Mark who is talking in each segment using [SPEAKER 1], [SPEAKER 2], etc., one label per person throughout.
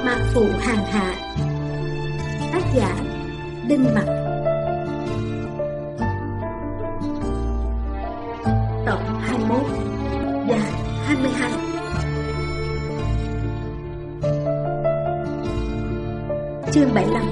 [SPEAKER 1] Mạc Phụ Hàng Hạ. Tác giả Đinh Mặc. Tập 21 và 22. Chương 75.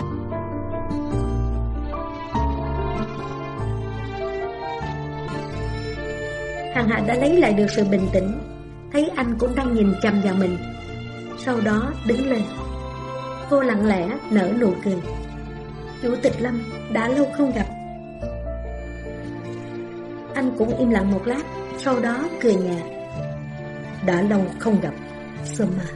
[SPEAKER 1] Hàng Hạ đã lấy lại được sự bình tĩnh, thấy anh cũng đang nhìn chằm vào mình. Sau đó đứng lên. Cô lặng lẽ nở nụ cười. Chủ tịch Lâm, đã lâu không gặp. Anh cũng im lặng một lát, sau đó cười nhạt. Đã lâu không gặp, Summer.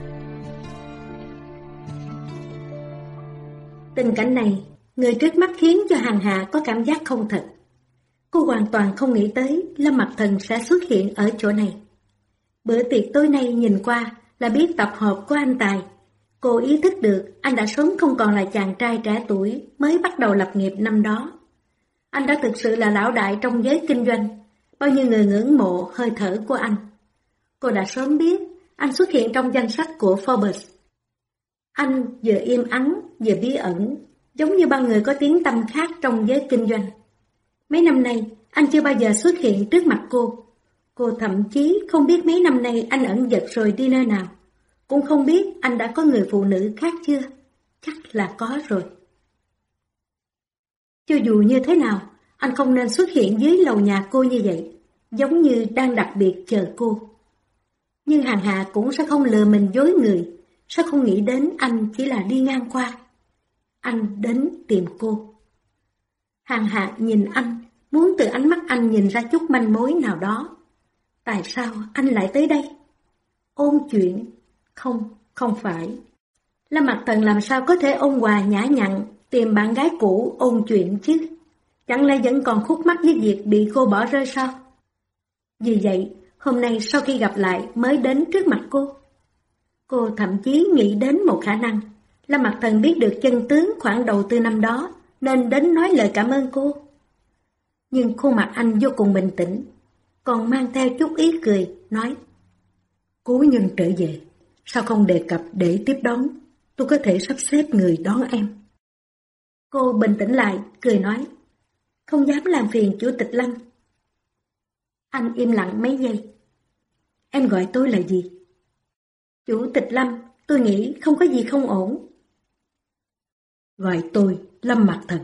[SPEAKER 1] Tình cảnh này, người trước mắt khiến cho Hàng Hạ có cảm giác không thật. Cô hoàn toàn không nghĩ tới Lâm Mặc Thần sẽ xuất hiện ở chỗ này. Bữa tiệc tối nay nhìn qua là biết tập hợp của anh Tài. Cô ý thức được anh đã sớm không còn là chàng trai trẻ tuổi mới bắt đầu lập nghiệp năm đó. Anh đã thực sự là lão đại trong giới kinh doanh, bao nhiêu người ngưỡng mộ hơi thở của anh. Cô đã sớm biết anh xuất hiện trong danh sách của Forbes. Anh vừa im ắng vừa bí ẩn, giống như bao người có tiếng tăm khác trong giới kinh doanh. Mấy năm nay anh chưa bao giờ xuất hiện trước mặt cô. Cô thậm chí không biết mấy năm nay anh ẩn dật rồi đi nơi nào. Cũng không biết anh đã có người phụ nữ khác chưa. Chắc là có rồi. Cho dù như thế nào, anh không nên xuất hiện dưới lầu nhà cô như vậy, giống như đang đặc biệt chờ cô. Nhưng Hàng Hạ cũng sẽ không lừa mình dối người, sẽ không nghĩ đến anh chỉ là đi ngang qua. Anh đến tìm cô. Hàng Hạ nhìn anh, muốn từ ánh mắt anh nhìn ra chút manh mối nào đó. Tại sao anh lại tới đây? Ôn chuyện? Không phải. Lâm Mặc Thần làm sao có thể ôn hòa nhã nhặn tìm bạn gái cũ ôn chuyện chứ? Chẳng lẽ vẫn còn khúc mắc với việc bị cô bỏ rơi sao? Vì vậy, hôm nay sau khi gặp lại mới đến trước mặt cô. Cô thậm chí nghĩ đến một khả năng. Lâm Mặc Thần biết được chân tướng khoản đầu tư năm đó, nên đến nói lời cảm ơn cô. Nhưng khuôn mặt anh vô cùng bình tĩnh, còn mang theo chút ý cười, nói: Cố nhân trở về, sao không đề cập để tiếp đón, tôi có thể sắp xếp người đón em. Cô bình tĩnh lại, cười nói: Không dám làm phiền Chủ tịch Lâm. Anh im lặng mấy giây. Em gọi tôi là gì? Chủ tịch Lâm, tôi nghĩ không có gì không ổn. Gọi tôi Lâm Mặc Thần.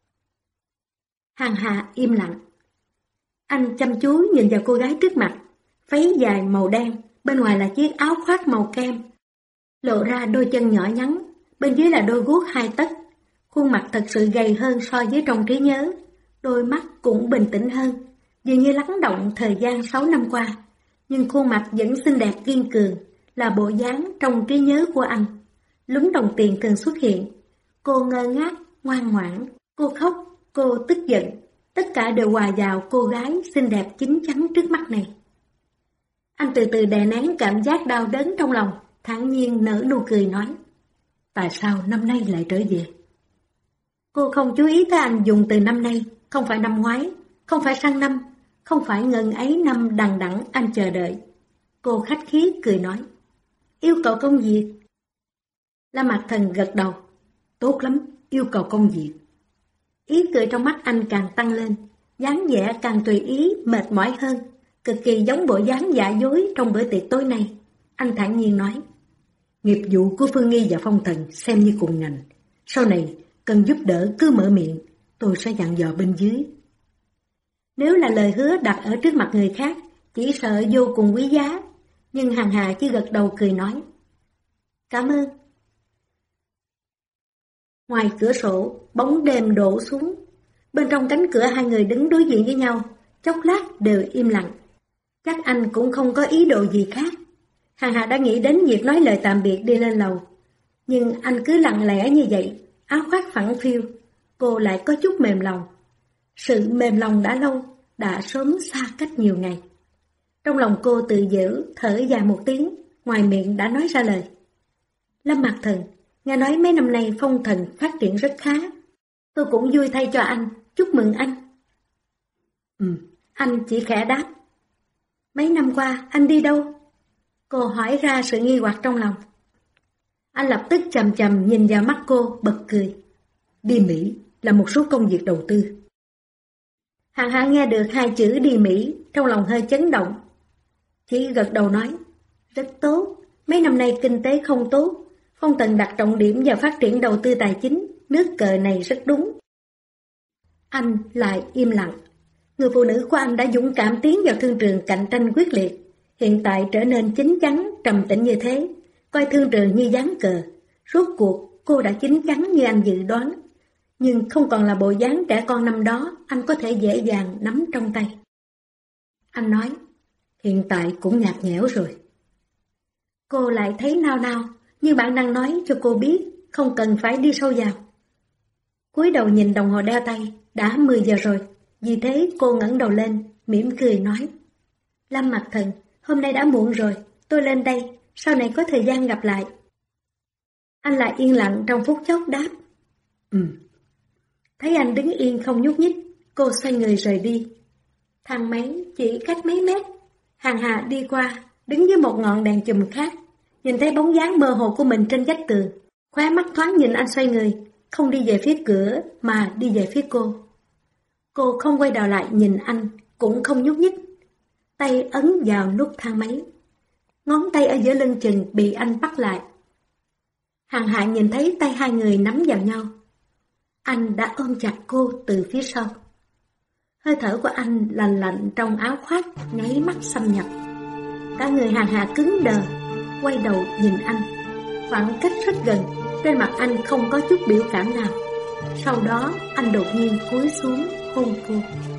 [SPEAKER 1] Hàng Hạ im lặng. Anh chăm chú nhìn vào cô gái trước mặt, váy dài màu đen, bên ngoài là chiếc áo khoác màu kem, lộ ra đôi chân nhỏ nhắn, bên dưới là đôi guốc 2 tấc. Khuôn mặt thật sự gầy hơn so với trong trí nhớ, đôi mắt cũng bình tĩnh hơn, dường như lắng động thời gian 6 năm qua, nhưng khuôn mặt vẫn xinh đẹp kiên cường, là bộ dáng trong trí nhớ của anh. Lúm đồng tiền thường xuất hiện, cô ngơ ngác, ngoan ngoãn, cô khóc, cô tức giận, tất cả đều hòa vào cô gái xinh đẹp chín chắn trước mắt này. Anh từ từ đè nén cảm giác đau đớn trong lòng, thản nhiên nở nụ cười nói: Tại sao năm nay lại trở về? Cô không chú ý tới anh dùng từ năm nay, không phải năm ngoái, không phải sang năm, không phải ngần ấy năm đằng đẵng anh chờ đợi. Cô khách khí cười nói: Yêu cầu công việc. Lâm Mặc Thần gật đầu: Tốt lắm, yêu cầu công việc. Ý cười trong mắt anh càng tăng lên, dáng vẻ càng tùy ý, mệt mỏi hơn, cực kỳ giống bộ dáng giả dối trong bữa tiệc tối nay. Anh thản nhiên nói: Nghiệp vụ của Phương Nghi và Phong Thần xem như cùng ngành. Sau này, cần giúp đỡ cứ mở miệng, tôi sẽ dặn dò bên dưới. Nếu là lời hứa đặt ở trước mặt người khác, chỉ sợ vô cùng quý giá. Nhưng Hàng Hà chỉ gật đầu cười nói: Cảm ơn. Ngoài cửa sổ, bóng đêm đổ xuống. Bên trong cánh cửa hai người đứng đối diện với nhau, chốc lát đều im lặng. Chắc anh cũng không có ý đồ gì khác. Hàng Hà đã nghĩ đến việc nói lời tạm biệt đi lên lầu. Nhưng anh cứ lặng lẽ như vậy, áo khoác phẳng phiu. Cô lại có chút mềm lòng. Sự mềm lòng đã lâu, đã sớm xa cách nhiều ngày. Trong lòng cô tự giễu, thở dài một tiếng, ngoài miệng đã nói ra lời: Lâm Mặc Thần, nghe nói mấy năm nay Phong Thần phát triển rất khá. Tôi cũng vui thay cho anh, chúc mừng anh. Anh chỉ khẽ đáp. Mấy năm qua anh đi đâu? Cô hỏi ra sự nghi hoặc trong lòng. Anh lập tức chằm chằm nhìn vào mắt cô, bật cười. Đi Mỹ là một số công việc đầu tư. Hàng Hạ nghe được hai chữ đi Mỹ, trong lòng hơi chấn động. Chỉ gật đầu nói, rất tốt, mấy năm nay kinh tế không tốt, Phong Tần đặt trọng điểm vào phát triển đầu tư tài chính, nước cờ này rất đúng. Anh lại im lặng. Người phụ nữ của anh đã dũng cảm tiến vào thương trường cạnh tranh quyết liệt, hiện tại trở nên chín chắn, trầm tĩnh như thế, coi thương trường như ván cờ. Rốt cuộc cô đã chín chắn như anh dự đoán, nhưng không còn là bộ dáng trẻ con năm đó anh có thể dễ dàng nắm trong tay. Anh nói, hiện tại cũng nhạt nhẽo rồi. Cô lại thấy nao nao, như bản năng nói cho cô biết, không cần phải đi sâu vào. Cúi đầu nhìn đồng hồ đeo tay, đã 10 giờ rồi, vì thế cô ngẩng đầu lên, mỉm cười nói. Lâm Mặc Thần, hôm nay đã muộn rồi, tôi lên đây, sau này có thời gian gặp lại. Anh lại yên lặng trong phút chốc đáp. Thấy anh đứng yên không nhúc nhích, cô xoay người rời đi. Thang máy chỉ cách mấy mét, Hàng Hà đi qua, đứng dưới một ngọn đèn chùm khác, nhìn thấy bóng dáng mơ hồ của mình trên vách tường, khóe mắt thoáng nhìn anh xoay người, không đi về phía cửa mà đi về phía cô. Cô không quay đầu lại nhìn anh, cũng không nhúc nhích. Tay ấn vào nút thang máy. Ngón tay ở giữa lưng chừng bị anh bắt lại. Hàng Hạ nhìn thấy tay hai người nắm vào nhau. Anh đã ôm chặt cô từ phía sau. Hơi thở của anh lành lạnh trong áo khoác nháy mắt xâm nhập. Cả người Hàng Hạ cứng đờ, quay đầu nhìn anh. Khoảng cách rất gần, trên mặt anh không có chút biểu cảm nào. Sau đó anh đột nhiên cúi xuống hôn cô.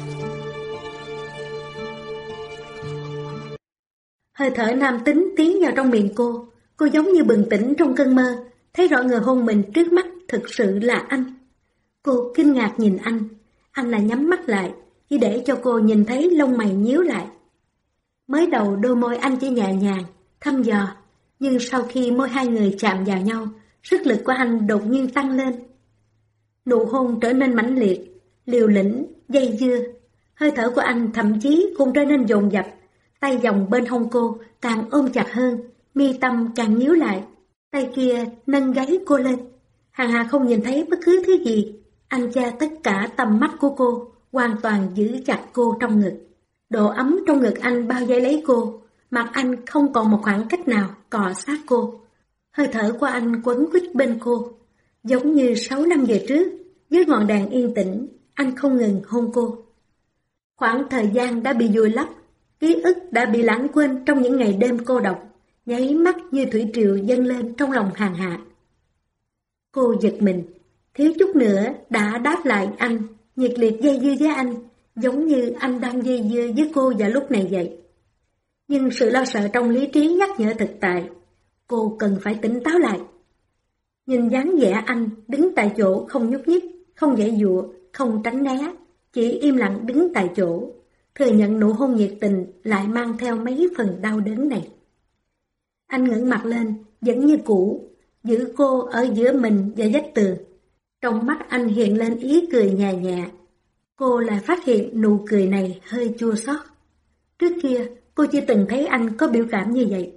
[SPEAKER 1] Hơi thở nam tính tiến vào trong miệng cô giống như bừng tỉnh trong cơn mơ, thấy rõ người hôn mình trước mắt thực sự là anh. Cô kinh ngạc nhìn anh lại nhắm mắt lại, chỉ để cho cô nhìn thấy lông mày nhíu lại. Mới đầu đôi môi anh chỉ nhẹ nhàng, thăm dò, nhưng sau khi môi hai người chạm vào nhau, sức lực của anh đột nhiên tăng lên. Nụ hôn trở nên mãnh liệt, liều lĩnh, dây dưa. Hơi thở của anh thậm chí cũng trở nên dồn dập, tay vòng bên hông cô càng ôm chặt hơn, mi tâm càng nhíu lại. Tay kia nâng gáy cô lên. Hàng Hà không nhìn thấy bất cứ thứ gì. Anh cha tất cả tầm mắt của cô, hoàn toàn giữ chặt cô trong ngực. Độ ấm trong ngực anh bao vây lấy cô, mặt anh không còn một khoảng cách nào cọ sát cô. Hơi thở của anh quấn quýt bên cô, giống như 6 năm về trước, dưới ngọn đèn yên tĩnh, anh không ngừng hôn cô. Khoảng thời gian đã bị vùi lấp, ký ức đã bị lãng quên trong những ngày đêm cô độc, nháy mắt như thủy triều dâng lên trong lòng Hàng Hạ. Cô giật mình, thiếu chút nữa đã đáp lại anh, nhiệt liệt dây dưa với anh, giống như anh đang dây dưa với cô vào lúc này vậy. Nhưng sự lo sợ trong lý trí nhắc nhở thực tại, cô cần phải tỉnh táo lại. Nhìn dáng vẻ anh đứng tại chỗ không nhúc nhích, không giãy giụa, không tránh né, chỉ im lặng đứng tại chỗ, thừa nhận nụ hôn nhiệt tình lại mang theo mấy phần đau đớn này. Anh ngẩng mặt lên, vẫn như cũ, giữ cô ở giữa mình và vách tường. Trong mắt anh hiện lên ý cười nhẹ nhẹ. Cô lại phát hiện nụ cười này hơi chua xót. Trước kia, cô chưa từng thấy anh có biểu cảm như vậy.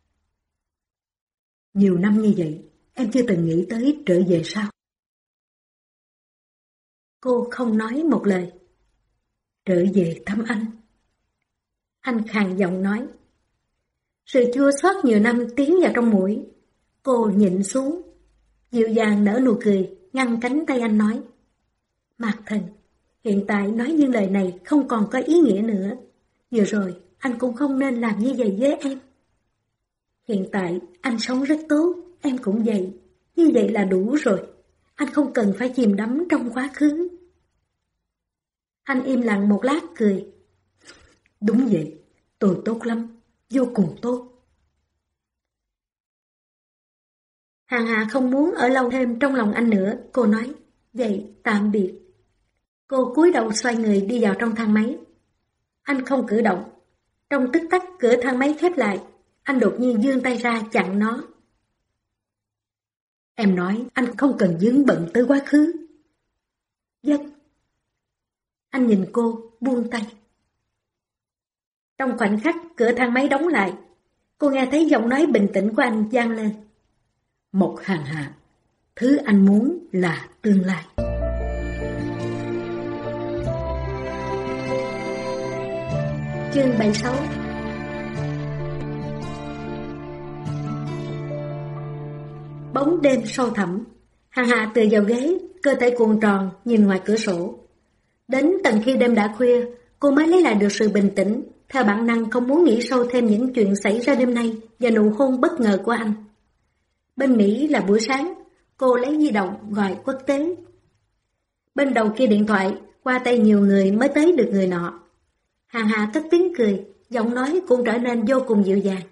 [SPEAKER 1] Nhiều năm như vậy, em chưa từng nghĩ tới trở về sao? Cô không nói một lời. Trở về thăm anh. Anh khàn giọng nói. Sự chua xót nhiều năm tiến vào trong mũi. Cô nhịn xuống, dịu dàng nở nụ cười, ngăn cánh tay anh nói. Mạc Thần, hiện tại nói những lời này không còn có ý nghĩa nữa. Vừa rồi, anh cũng không nên làm như vậy với em. Hiện tại, anh sống rất tốt, em cũng vậy. Như vậy là đủ rồi. Anh không cần phải chìm đắm trong quá khứ. Anh im lặng một lát cười. Đúng vậy, tôi tốt lắm, vô cùng tốt. Hàng Hà không muốn ở lâu thêm trong lòng anh nữa, cô nói, vậy tạm biệt. Cô cúi đầu xoay người đi vào trong thang máy. Anh không cử động. Trong tích tắc cửa thang máy khép lại, anh đột nhiên giương tay ra chặn nó. Em nói anh không cần vướng bận tới quá khứ. Vâng. Anh nhìn cô, buông tay. Trong khoảnh khắc cửa thang máy đóng lại, cô nghe thấy giọng nói bình tĩnh của anh vang lên. Mộc Hàng Hạ, thứ anh muốn là tương lai. Chương 76. Bóng đêm sâu thẳm, Hàng Hạ tựa vào ghế, cơ thể cuộn tròn nhìn ngoài cửa sổ. Đến tận khi đêm đã khuya, cô mới lấy lại được sự bình tĩnh, theo bản năng không muốn nghĩ sâu thêm những chuyện xảy ra đêm nay và nụ hôn bất ngờ của anh. Bên Mỹ là buổi sáng, cô lấy di động gọi quốc tế. Bên đầu kia điện thoại, qua tay nhiều người mới tới được người nọ. Hàng Hạ cất tiếng cười, giọng nói cũng trở nên vô cùng dịu dàng.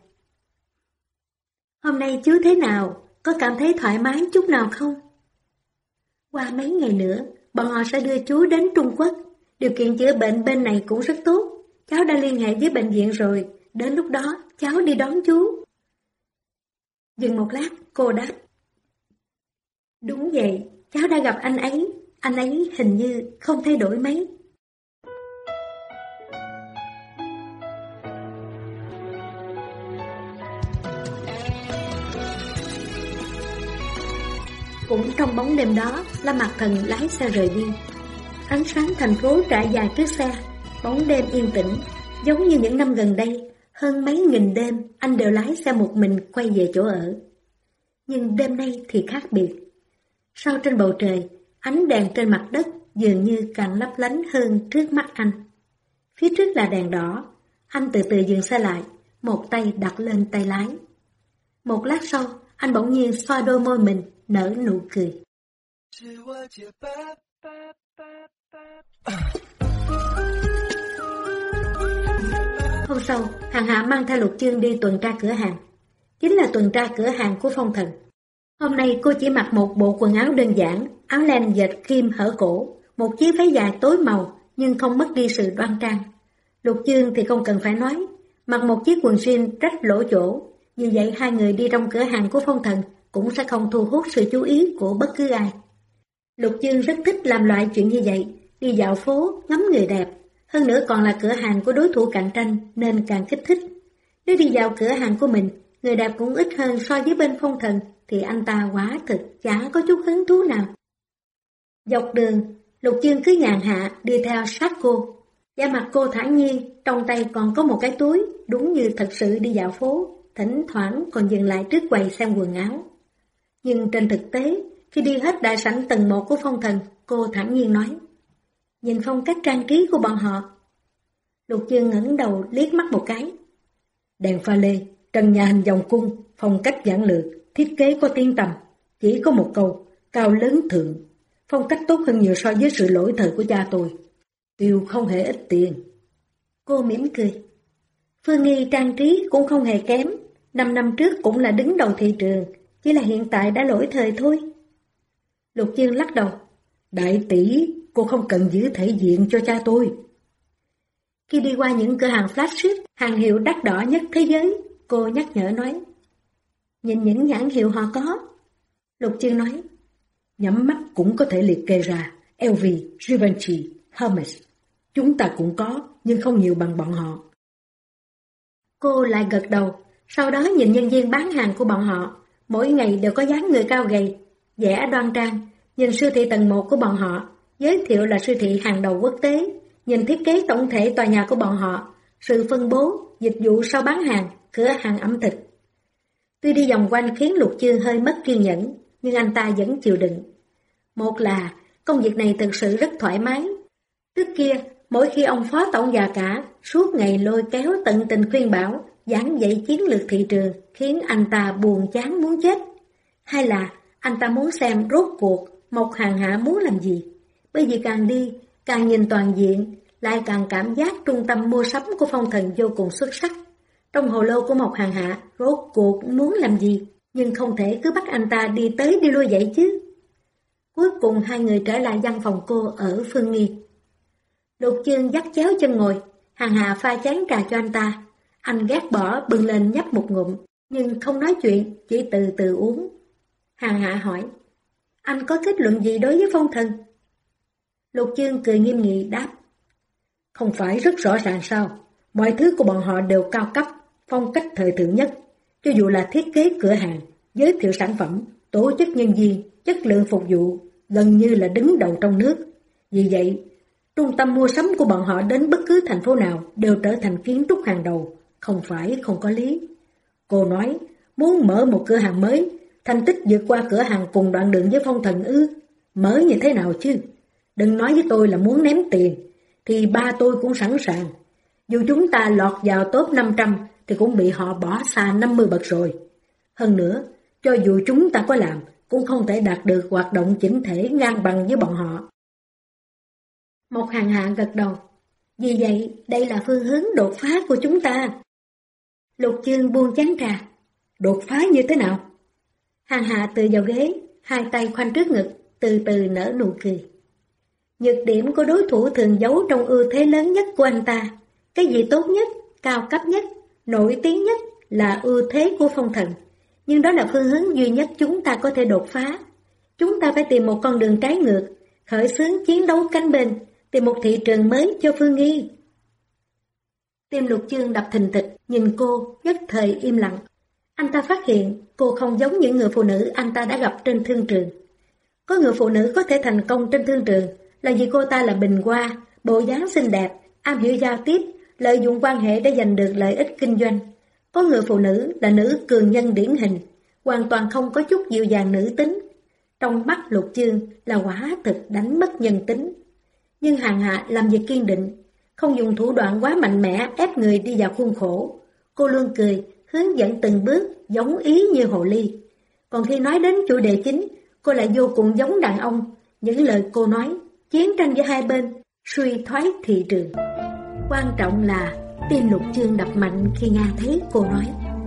[SPEAKER 1] Hôm nay chú thế nào? Có cảm thấy thoải mái chút nào không? Qua mấy ngày nữa, bọn họ sẽ đưa chú đến Trung Quốc. Điều kiện chữa bệnh bên này cũng rất tốt. Cháu đã liên hệ với bệnh viện rồi. Đến lúc đó, cháu đi đón chú. Dừng một lát, cô đáp. Đúng vậy, cháu đã gặp anh ấy hình như không thay đổi mấy. Cũng trong bóng đêm đó, Lâm Mặc Thần lái xe rời đi. Ánh sáng thành phố trải dài trước xe, bóng đêm yên tĩnh, giống như những năm gần đây, hơn mấy nghìn đêm anh đều lái xe một mình quay về chỗ ở. Nhưng đêm nay thì khác biệt. Sau trên bầu trời, ánh đèn trên mặt đất dường như càng lấp lánh hơn trước mắt anh. Phía trước là đèn đỏ, anh từ từ dừng xe lại, một tay đặt lên tay lái. Một lát sau, anh bỗng nhiên xoa đôi môi mình, nở nụ cười. Hôm sau, Hàng Hạ mang theo Lục Chương đi tuần tra cửa hàng. Chính là tuần tra cửa hàng của Phong Thần. Hôm nay cô chỉ mặc một bộ quần áo đơn giản, áo len dệt kim hở cổ, một chiếc váy dài tối màu nhưng không mất đi sự đoan trang. Lục Chương thì không cần phải nói, mặc một chiếc quần jean rách lỗ chỗ. Như vậy hai người đi trong cửa hàng của Phong Thần cũng sẽ không thu hút sự chú ý của bất cứ ai. Lục Chương rất thích làm loại chuyện như vậy, đi dạo phố, ngắm người đẹp. Hơn nữa còn là cửa hàng của đối thủ cạnh tranh nên càng kích thích. Nếu đi vào cửa hàng của mình, người đẹp cũng ít hơn so với bên Phong Thần, thì anh ta quả thực chẳng có chút hứng thú nào. Dọc đường, Lục Chương cứ nhàn hạ đi theo sát cô. Da mặt cô thản nhiên, trong tay còn có một cái túi, đúng như thật sự đi dạo phố, thỉnh thoảng còn dừng lại trước quầy xem quần áo. Nhưng trên thực tế, khi đi hết đại sảnh tầng 1 của Phong Thần, cô thản nhiên nói. Nhìn phong cách trang trí của bọn họ. Lục Chương ngẩng đầu liếc mắt một cái. Đèn pha lê, trần nhà hình vòng cung, phong cách giản lược, thiết kế có tiếng tăm. Chỉ có một câu, cao lớn thượng. Phong cách tốt hơn nhiều so với sự lỗi thời của cha tôi. Tiêu không hề ít tiền. Cô mỉm cười. Phương Nghi trang trí cũng không hề kém. 5 năm trước cũng là đứng đầu thị trường, chỉ là hiện tại đã lỗi thời thôi. Lục Chương lắc đầu. Đại tỷ, cô không cần giữ thể diện cho cha tôi. Khi đi qua những cửa hàng flagship, hàng hiệu đắt đỏ nhất thế giới, cô nhắc nhở nói. Nhìn những nhãn hiệu họ có. Lục Chương nói. Nhắm mắt cũng có thể liệt kê ra. LV, Givenchy, Hermes. Chúng ta cũng có, nhưng không nhiều bằng bọn họ. Cô lại gật đầu, sau đó nhìn nhân viên bán hàng của bọn họ. Mỗi ngày đều có dáng người cao gầy, vẻ đoan trang. Nhìn siêu thị tầng 1 của bọn họ, giới thiệu là siêu thị hàng đầu quốc tế. Nhìn thiết kế tổng thể tòa nhà của bọn họ, sự phân bố, dịch vụ sau bán hàng, cửa hàng ẩm thực. Tuy đi vòng quanh khiến Lục Chương hơi mất kiên nhẫn, nhưng anh ta vẫn chịu đựng. Một là, công việc này thực sự rất thoải mái. Trước kia, mỗi khi ông phó tổng già cả, suốt ngày lôi kéo tận tình khuyên bảo, giảng dạy chiến lược thị trường, khiến anh ta buồn chán muốn chết. Hay là, anh ta muốn xem rốt cuộc Mộc Hàng Hạ muốn làm gì. Bởi vì càng đi, càng nhìn toàn diện, lại càng cảm giác trung tâm mua sắm của Phong Thần vô cùng xuất sắc. Trong hồ lô của Mộc Hàng Hạ, rốt cuộc muốn làm gì, nhưng không thể cứ bắt anh ta đi tới đi lui vậy chứ. Cuối cùng hai người trở lại văn phòng cô ở Phương Nghi. Lục Chương dắt chéo chân ngồi, Hàng Hạ pha chén trà cho anh ta. Anh ghét bỏ bưng lên nhấp một ngụm, nhưng không nói chuyện, chỉ từ từ uống. Hàng Hạ hỏi, anh có kết luận gì đối với Phong Thần? Lục Chương cười nghiêm nghị đáp, không phải rất rõ ràng sao, mọi thứ của bọn họ đều cao cấp, phong cách thời thượng nhất, cho dù là thiết kế cửa hàng, giới thiệu sản phẩm, tổ chức nhân viên, chất lượng phục vụ, gần như là đứng đầu trong nước. Vì vậy, trung tâm mua sắm của bọn họ đến bất cứ thành phố nào đều trở thành kiến trúc hàng đầu, không phải không có lý. Cô nói, muốn mở một cửa hàng mới, thành tích vượt qua cửa hàng cùng đoạn đường với Phong Thần ư? Mở như thế nào chứ? Đừng nói với tôi là muốn ném tiền, thì ba tôi cũng sẵn sàng. Dù chúng ta lọt vào top 500 thì cũng bị họ bỏ xa 50 bậc rồi. Hơn nữa, cho dù chúng ta có làm, cũng không thể đạt được hoạt động chỉnh thể ngang bằng với bọn họ. Một Hàng Hạ gật đầu. Vì vậy, đây là phương hướng đột phá của chúng ta. Lục Chương buông chén trà. Đột phá như thế nào? Hàng Hạ tựa vào ghế, hai tay khoanh trước ngực, từ từ nở nụ cười. Nhược điểm của đối thủ thường giấu trong ưu thế lớn nhất của anh ta. Cái gì tốt nhất, cao cấp nhất, nổi tiếng nhất là ưu thế của Phong Thần. Nhưng đó là phương hướng duy nhất chúng ta có thể đột phá. Chúng ta phải tìm một con đường trái ngược, khởi xướng chiến đấu cánh bên, tìm một thị trường mới cho Phương Nghi. Tim Lục Chương đập thình thịch, nhìn cô, nhất thời im lặng. Anh ta phát hiện cô không giống những người phụ nữ anh ta đã gặp trên thương trường. Có người phụ nữ có thể thành công trên thương trường là vì cô ta là bình hoa, bộ dáng xinh đẹp, am hiểu giao tiếp, lợi dụng quan hệ để giành được lợi ích kinh doanh. Có người phụ nữ là nữ cường nhân điển hình, hoàn toàn không có chút dịu dàng nữ tính. Trong mắt Lục Chương là quả thực đánh mất nhân tính. Nhưng Hàng Hạ làm việc kiên định, không dùng thủ đoạn quá mạnh mẽ ép người đi vào khuôn khổ. Cô luôn cười, hướng dẫn từng bước, giống ý như hồ ly. Còn khi nói đến chủ đề chính, cô lại vô cùng giống đàn ông. Những lời cô nói, chiến tranh giữa hai bên, suy thoái thị trường. Quan trọng là tim Lục Chương đập mạnh khi nghe thấy cô nói.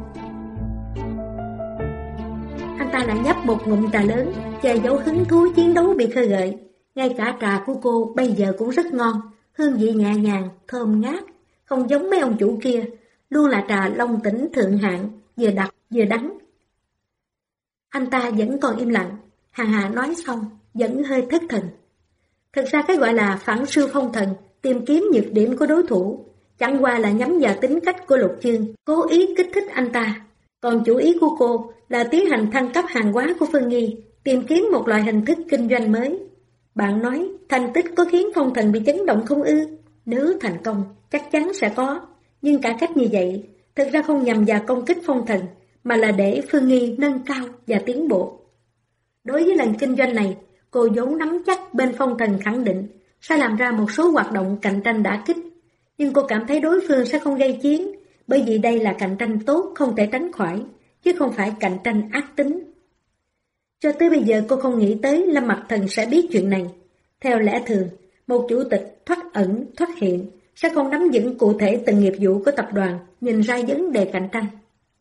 [SPEAKER 1] Anh ta lại nhấp một ngụm trà lớn, che giấu hứng thú chiến đấu bị khơi gợi. Ngay cả trà của cô bây giờ cũng rất ngon, hương vị nhẹ nhàng, thơm ngát, không giống mấy ông chủ kia, luôn là trà Long Tỉnh thượng hạng, vừa đặc vừa đắng. Anh ta vẫn còn im lặng, Hàng Hạ nói xong, vẫn hơi thất thần. Thực ra cái gọi là phản siêu Phong Thần, tìm kiếm nhược điểm của đối thủ, chẳng qua là nhắm vào tính cách của Lục Chương, cố ý kích thích anh ta. Còn chủ ý của cô là tiến hành thăng cấp hàng hóa của Phương Nghi, tìm kiếm một loại hình thức kinh doanh mới. Bạn nói thành tích có khiến Phong Thần bị chấn động không ư? Nếu thành công, chắc chắn sẽ có. Nhưng cả cách như vậy, thực ra không nhằm vào công kích Phong Thần, mà là để Phương Nghi nâng cao và tiến bộ. Đối với lần kinh doanh này, cô vốn nắm chắc bên Phong Thần khẳng định sẽ làm ra một số hoạt động cạnh tranh đả kích. Nhưng cô cảm thấy đối phương sẽ không gây chiến, bởi vì đây là cạnh tranh tốt không thể tránh khỏi, chứ không phải cạnh tranh ác tính. Cho tới bây giờ cô không nghĩ tới Lâm Mặc Thần sẽ biết chuyện này. Theo lẽ thường, một chủ tịch thoát ẩn, thoát hiện sẽ không nắm vững cụ thể từng nghiệp vụ của tập đoàn, nhìn ra vấn đề cạnh tranh.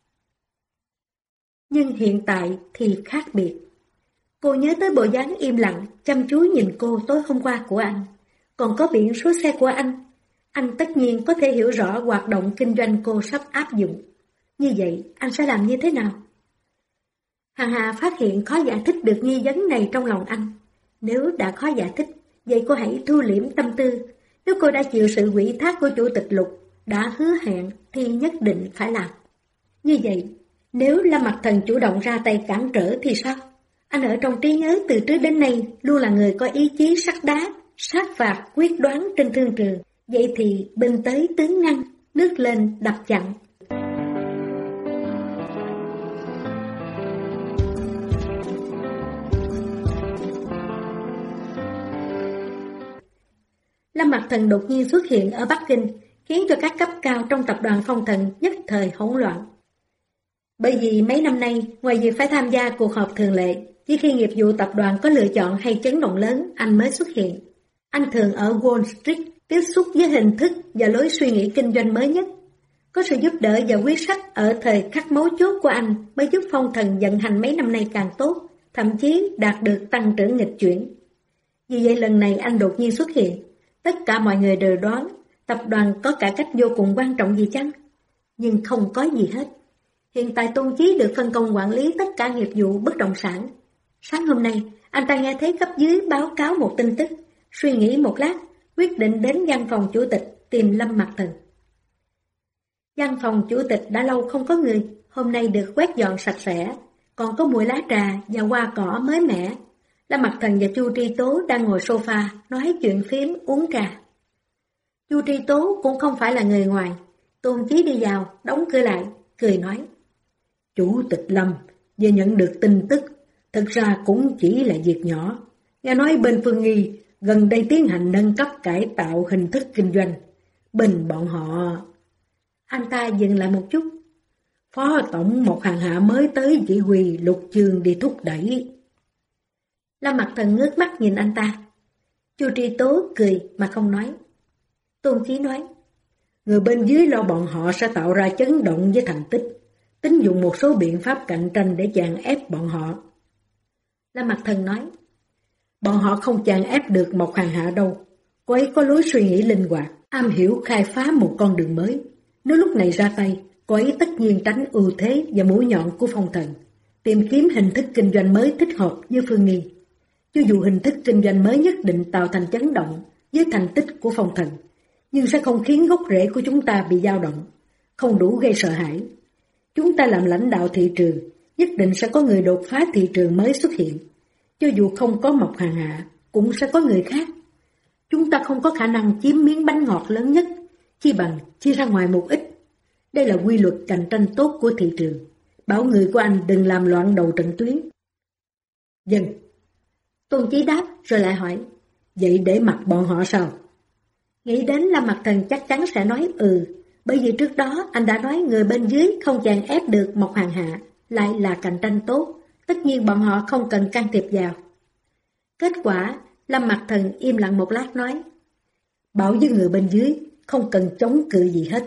[SPEAKER 1] Nhưng hiện tại thì khác biệt. Cô nhớ tới bộ dáng im lặng, chăm chú nhìn cô tối hôm qua của anh. Còn có biển số xe của anh tất nhiên có thể hiểu rõ hoạt động kinh doanh cô sắp áp dụng. Như vậy, anh sẽ làm như thế nào? Hàng Hà phát hiện khó giải thích được nghi vấn này trong lòng anh. Nếu đã khó giải thích, vậy cô hãy thu liễm tâm tư. Nếu cô đã chịu sự ủy thác của chủ tịch Lục, đã hứa hẹn thì nhất định phải làm. Như vậy, nếu Lâm Mặc Thần chủ động ra tay cản trở thì sao? Anh ở trong trí nhớ từ trước đến nay luôn là người có ý chí sắt đá, sát phạt quyết đoán trên thương trường. Vậy thì binh tới tướng ngăn, nước lên đập chặn. Lâm Mặc Thần đột nhiên xuất hiện ở Bắc Kinh, khiến cho các cấp cao trong tập đoàn Phong Thần nhất thời hỗn loạn. Bởi vì mấy năm nay, ngoài việc phải tham gia cuộc họp thường lệ, chỉ khi nghiệp vụ tập đoàn có lựa chọn hay chấn động lớn, anh mới xuất hiện. Anh thường ở Wall Street, tiếp xúc với hình thức và lối suy nghĩ kinh doanh mới nhất. Có sự giúp đỡ và quyết sách ở thời khắc mấu chốt của anh mới giúp Phong Thần vận hành mấy năm nay càng tốt, thậm chí đạt được tăng trưởng nghịch chuyển. Vì vậy lần này anh đột nhiên xuất hiện. Tất cả mọi người đều đoán tập đoàn có cải cách vô cùng quan trọng gì chăng? Nhưng không có gì hết. Hiện tại Tôn Chí được phân công quản lý tất cả nghiệp vụ bất động sản. Sáng hôm nay, anh ta nghe thấy cấp dưới báo cáo một tin tức, suy nghĩ một lát, quyết định đến văn phòng chủ tịch tìm Lâm Mặc Thần. Văn phòng chủ tịch đã lâu không có người, hôm nay được quét dọn sạch sẽ, còn có mùi lá trà và hoa cỏ mới mẻ. Lâm Mặc Thần và Chu Tri Tố đang ngồi sofa nói chuyện phím uống trà. Chu Tri Tố cũng không phải là người ngoài. Tôn Chí đi vào, đóng cửa lại, cười nói: Chủ tịch Lâm vừa nhận được tin tức, thật ra cũng chỉ là việc nhỏ. Nghe nói bên Phương Nghi gần đây tiến hành nâng cấp cải tạo hình thức kinh doanh. Bên bọn họ... Anh ta dừng lại một chút. Phó tổng một hàng hạ mới tới chỉ huy Lục Chương đi thúc đẩy. Lâm Mặc Thần ngước mắt nhìn anh ta. Chu Tri Tố cười mà không nói. Tôn Chí nói: Người bên dưới lo bọn họ sẽ tạo ra chấn động với thành tích, tính dùng một số biện pháp cạnh tranh để chèn ép bọn họ. Lâm Mặc Thần nói: Bọn họ không chèn ép được Mộc Hàng Hạ đâu. Cô ấy có lối suy nghĩ linh hoạt, am hiểu khai phá một con đường mới. Nếu lúc này ra tay, cô ấy tất nhiên tránh ưu thế và mũi nhọn của Phong Thần, tìm kiếm hình thức kinh doanh mới thích hợp với Phương Nghi. Cho dù hình thức kinh doanh mới nhất định tạo thành chấn động với thành tích của Phong Thần, nhưng sẽ không khiến gốc rễ của chúng ta bị dao động, không đủ gây sợ hãi. Chúng ta làm lãnh đạo thị trường, nhất định sẽ có người đột phá thị trường mới xuất hiện. Cho dù không có Mộc Hàng Hạ, cũng sẽ có người khác. Chúng ta không có khả năng chiếm miếng bánh ngọt lớn nhất, chi bằng chia ra ngoài một ít. Đây là quy luật cạnh tranh tốt của thị trường. Bảo người của anh đừng làm loạn đầu trận tuyến. Dân. Tôn Chí đáp rồi lại hỏi: Vậy để mặc bọn họ sao? Nghĩ đến Lâm Mặc Thần chắc chắn sẽ nói bởi vì trước đó anh đã nói người bên dưới không chèn ép được Mộc Hàng Hạ, lại là cạnh tranh tốt, tất nhiên bọn họ không cần can thiệp vào. Kết quả, Lâm Mặc Thần im lặng một lát nói: Bảo với người bên dưới không cần chống cự gì hết.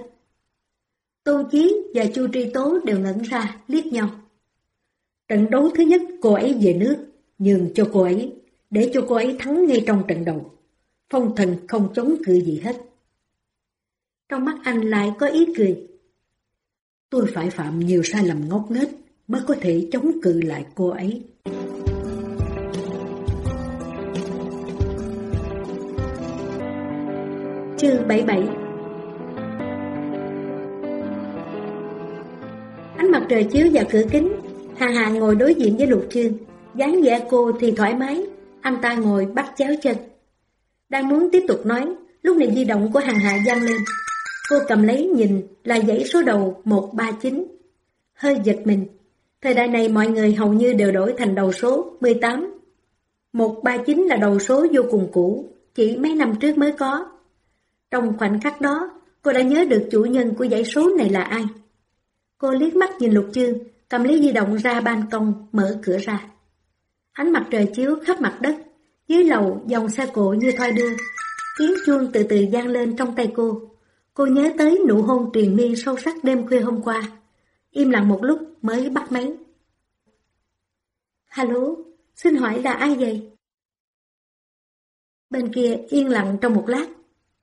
[SPEAKER 1] Tôn Chí và Chu Tri Tố đều ngẩn ra, liếc nhau. Trận đấu thứ nhất cô ấy về nước, nhường cho cô ấy, để cho cô ấy thắng ngay trong trận đầu. Phong Thần không chống cự gì hết. Trong mắt anh lại có ý cười. Tôi phải phạm nhiều sai lầm ngốc nghếch mới có thể chống cự lại cô ấy. Chương 77. Ánh mặt trời chiếu vào cửa kính. Hàng Hà ngồi đối diện với Lục Chương. Dáng vẻ cô thì thoải mái, anh ta ngồi bắt chéo chân. Đang muốn tiếp tục nói, lúc này di động của Hàng Hà vang lên. Cô cầm lấy nhìn là dãy số đầu 139. Hơi giật mình. Thời đại này mọi người hầu như đều đổi thành đầu số 18. 139 là đầu số vô cùng cũ, chỉ mấy năm trước mới có. Trong khoảnh khắc đó, cô đã nhớ được chủ nhân của dãy số này là ai. Cô liếc mắt nhìn Lục Chương, cầm lấy di động ra ban công, mở cửa ra. Ánh mặt trời chiếu khắp mặt đất, dưới lầu dòng xe cộ như thoi đưa. Tiếng chuông từ từ vang lên trong tay cô. Cô nhớ tới nụ hôn triền miên sâu sắc đêm khuya hôm qua. Im lặng một lúc mới bắt máy. Alo, xin hỏi là ai vậy? Bên kia yên lặng trong một lát.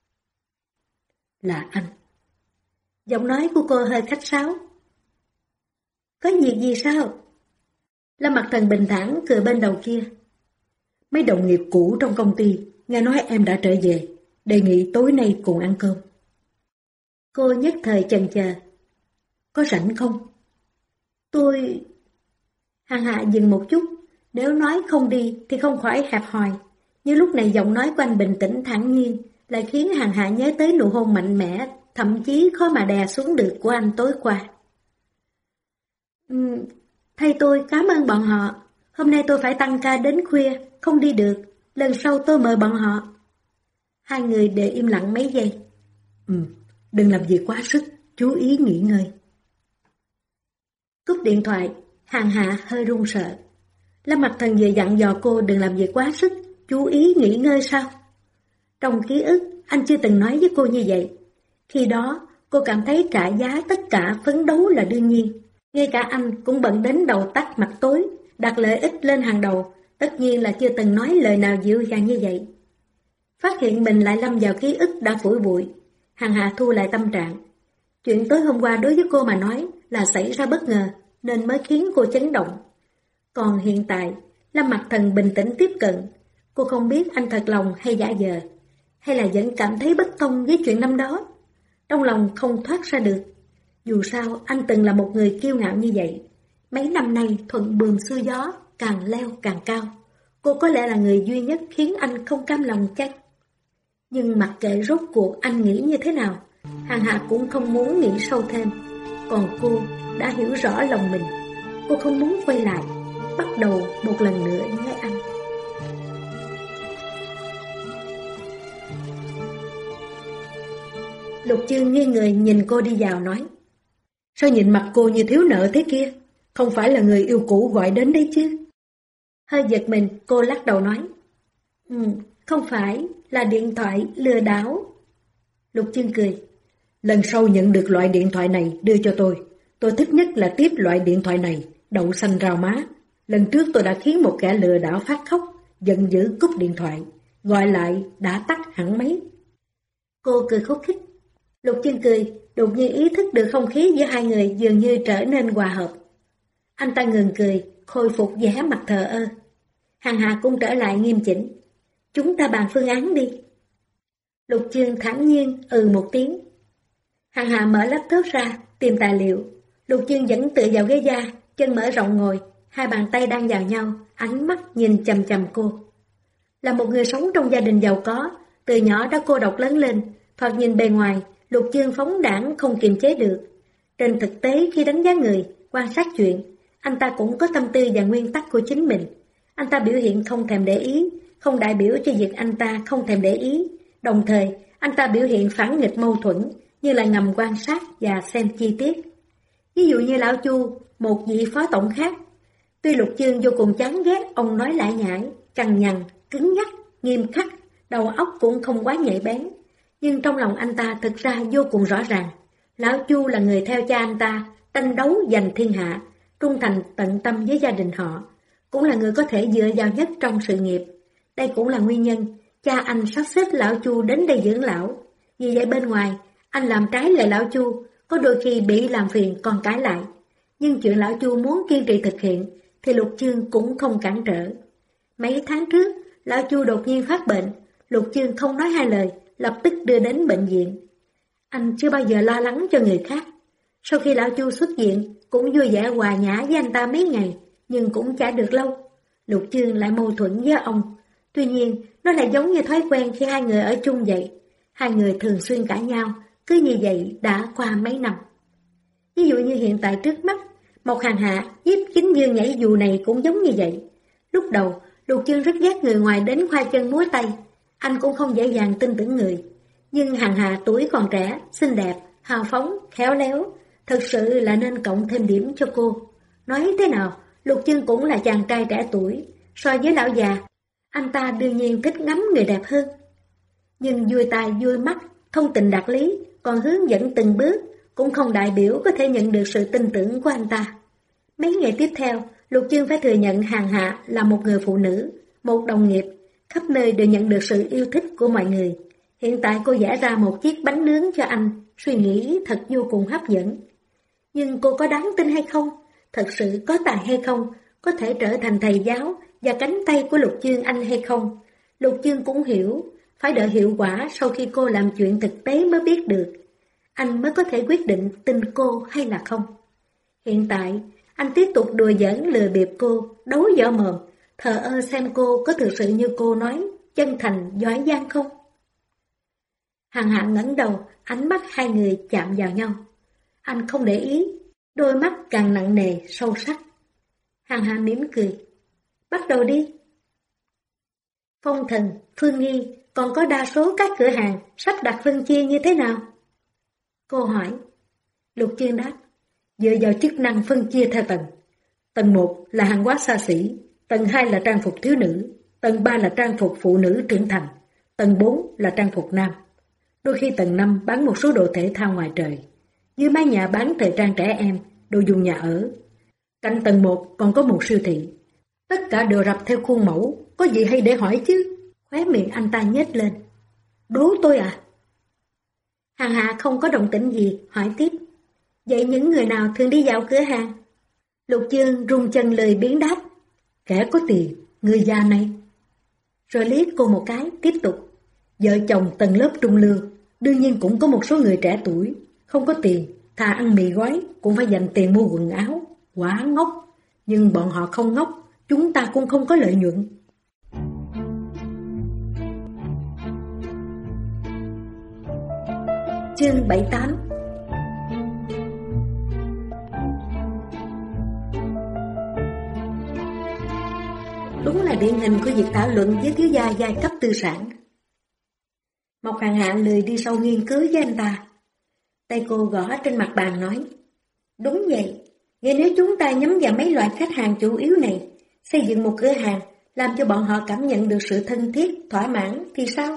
[SPEAKER 1] Là anh. Giọng nói của cô hơi khách sáo. Có việc gì sao? Lâm Mặc Thần bình thản cười bên đầu kia. Mấy đồng nghiệp cũ trong công ty nghe nói em đã trở về, đề nghị tối nay cùng ăn cơm. Cô nhất thời chần chờ. Có rảnh không? Tôi... Hàng Hạ dừng một chút. Nếu nói không đi thì không khỏi hẹp hòi. Nhưng lúc này giọng nói của anh bình tĩnh thản nhiên lại khiến Hàng Hạ nhớ tới nụ hôn mạnh mẽ, thậm chí khó mà đè xuống được của anh tối qua. Thay tôi cảm ơn bọn họ. Hôm nay tôi phải tăng ca đến khuya, không đi được. Lần sau tôi mời bọn họ. Hai người đều im lặng mấy giây. Đừng làm việc quá sức, chú ý nghỉ ngơi. Cúp điện thoại, Hàng Hạ hơi run sợ. Lâm Mặc Thần vừa dặn dò cô đừng làm việc quá sức, chú ý nghỉ ngơi sao? Trong ký ức, anh chưa từng nói với cô như vậy. Khi đó, cô cảm thấy trả giá tất cả phấn đấu là đương nhiên. Ngay cả anh cũng bận đến đầu tắt mặt tối, đặt lợi ích lên hàng đầu, tất nhiên là chưa từng nói lời nào dịu dàng như vậy. Phát hiện mình lại lâm vào ký ức đã phủi bụi, Hàng Hạ thu lại tâm trạng. Chuyện tối hôm qua đối với cô mà nói là xảy ra bất ngờ, nên mới khiến cô chấn động. Còn hiện tại, Lâm Mặc Thần bình tĩnh tiếp cận. Cô không biết anh thật lòng hay giả vờ, hay là vẫn cảm thấy bất công với chuyện năm đó. Trong lòng không thoát ra được. Dù sao, anh từng là một người kiêu ngạo như vậy. Mấy năm nay thuận buồm xuôi gió, càng leo càng cao. Cô có lẽ là người duy nhất khiến anh không cam lòng chăng? Nhưng mặc kệ rốt cuộc anh nghĩ như thế nào, Hàng Hà cũng không muốn nghĩ sâu thêm. Còn cô đã hiểu rõ lòng mình. Cô không muốn quay lại, bắt đầu một lần nữa với anh. Lục Chương nghiêng người nhìn cô đi vào nói: Sao nhìn mặt cô như thiếu nợ thế kia? Không phải là người yêu cũ gọi đến đấy chứ? Hơi giật mình, cô lắc đầu nói: Không phải, là điện thoại lừa đảo. Lục Chương cười: Lần sau nhận được loại điện thoại này đưa cho tôi. Tôi thích nhất là tiếp loại điện thoại này, đậu xanh rau má. Lần trước tôi đã khiến một kẻ lừa đảo phát khóc, giận dữ cúp điện thoại, gọi lại đã tắt hẳn máy. Cô cười khúc khích. Lục Chương cười, đột nhiên ý thức được không khí giữa hai người dường như trở nên hòa hợp. Anh ta ngừng cười, khôi phục vẻ mặt thờ ơ. Hàng Hà cũng trở lại nghiêm chỉnh. Chúng ta bàn phương án đi. Lục Chương thản nhiên một tiếng. Hàng Hà mở laptop ra, tìm tài liệu. Lục Chương vẫn tựa vào ghế da, chân mở rộng ngồi, hai bàn tay đang vào nhau, ánh mắt nhìn chằm chằm cô. Là một người sống trong gia đình giàu có, từ nhỏ đã cô độc lớn lên, thoạt nhìn bề ngoài, Lục Chương phóng đãng không kiềm chế được. Trên thực tế khi đánh giá người, quan sát chuyện, anh ta cũng có tâm tư và nguyên tắc của chính mình. Anh ta biểu hiện không thèm để ý, không đại biểu cho việc anh ta không thèm để ý. Đồng thời, anh ta biểu hiện phản nghịch mâu thuẫn, như là ngầm quan sát và xem chi tiết. Ví dụ như Lão Chu, một vị phó tổng khác. Tuy Lục Chương vô cùng chán ghét ông nói lải nhải, cằn nhằn, cứng nhắc, nghiêm khắc, đầu óc cũng không quá nhạy bén. Nhưng trong lòng anh ta thực ra vô cùng rõ ràng. Lão Chu là người theo cha anh ta, tranh đấu giành thiên hạ, trung thành tận tâm với gia đình họ, cũng là người có thể dựa vào nhất trong sự nghiệp. Đây cũng là nguyên nhân cha anh sắp xếp Lão Chu đến đây dưỡng lão. Vì vậy bên ngoài, anh làm trái lời Lão Chu, có đôi khi bị làm phiền còn cãi lại. Nhưng chuyện Lão Chu muốn kiên trì thực hiện, thì Lục Chương cũng không cản trở. Mấy tháng trước, Lão Chu đột nhiên phát bệnh, Lục Chương không nói hai lời, lập tức đưa đến bệnh viện. Anh chưa bao giờ lo lắng cho người khác. Sau khi Lão Chu xuất viện, cũng vui vẻ hòa nhã với anh ta mấy ngày, nhưng cũng chả được lâu. Lục Chương lại mâu thuẫn với ông. Tuy nhiên, nó lại giống như thói quen khi hai người ở chung vậy. Hai người thường xuyên cãi nhau, cứ như vậy đã qua mấy năm. Ví dụ như hiện tại trước mắt, Mộc Hàng Hạ giúp Kính Dương nhảy dù này cũng giống như vậy. Lúc đầu, Lục Chương rất ghét người ngoài đến khoa chân múa tay. Anh cũng không dễ dàng tin tưởng người. Nhưng Hàng Hà tuổi còn trẻ, xinh đẹp, hào phóng, khéo léo, thật sự là nên cộng thêm điểm cho cô. Nói thế nào, Lục Chương cũng là chàng trai trẻ tuổi. So với lão già, anh ta đương nhiên thích ngắm người đẹp hơn. Nhưng vui tai vui mắt, thông tình đạt lý, còn hướng dẫn từng bước, cũng không đại biểu có thể nhận được sự tin tưởng của anh ta. Mấy ngày tiếp theo, Lục Chương phải thừa nhận Hàng Hạ là một người phụ nữ, một đồng nghiệp, khắp nơi đều nhận được sự yêu thích của mọi người. Hiện tại cô vẽ ra một chiếc bánh nướng cho anh, suy nghĩ thật vô cùng hấp dẫn. Nhưng cô có đáng tin hay không? Thật sự có tài hay không? Có thể trở thành thầy giáo và cánh tay của Lục Chương anh hay không? Lục Chương cũng hiểu, phải đợi hiệu quả sau khi cô làm chuyện thực tế mới biết được. Anh mới có thể quyết định tin cô hay là không. Hiện tại, anh tiếp tục đùa giỡn lừa bịp cô, đấu võ mồm, thờ ơ xem cô có thực sự như cô nói, chân thành, giỏi giang không? Hàng Hạ ngẩng đầu, ánh mắt hai người chạm vào nhau. Anh không để ý, đôi mắt càng nặng nề, sâu sắc. Hàng Hạ mỉm cười. Bắt đầu đi. Phong Thần, Phương Nghi, còn có đa số các cửa hàng sắp đặt phân chia như thế nào? Cô hỏi. Lục Chương đáp. Dựa vào chức năng phân chia theo tầng. Tầng 1 là hàng hóa xa xỉ, tầng 2 là trang phục thiếu nữ, tầng 3 là trang phục phụ nữ trưởng thành, tầng 4 là trang phục nam. Đôi khi tầng 5 bán một số đồ thể thao ngoài trời. Dưới mái nhà bán thời trang trẻ em, đồ dùng nhà ở. Cạnh tầng 1 còn có một siêu thị. Tất cả đều rập theo khuôn mẫu, có gì hay để hỏi chứ? Khóe miệng anh ta nhếch lên. Đố tôi à? Hàng Hạ không có động tĩnh gì, hỏi tiếp. Vậy những người nào thường đi dạo cửa hàng? Lục Chương rung chân lười biếng đáp. Kẻ có tiền, người già này. Rồi liếc cô một cái, tiếp tục. Vợ chồng tầng lớp trung lưu, đương nhiên cũng có một số người trẻ tuổi, không có tiền, thà ăn mì gói cũng phải dành tiền mua quần áo. Quá ngốc, nhưng bọn họ không ngốc, chúng ta cũng không có lợi nhuận. Chương 78. Đúng là điển hình của việc thảo luận với thiếu gia giai cấp tư sản. Mộc Hàn Hạ lười đi sâu nghiên cứu với anh ta. Tay cô gõ trên mặt bàn nói, đúng vậy, vậy nếu chúng ta nhắm vào mấy loại khách hàng chủ yếu này, xây dựng một cửa hàng, làm cho bọn họ cảm nhận được sự thân thiết, thỏa mãn thì sao?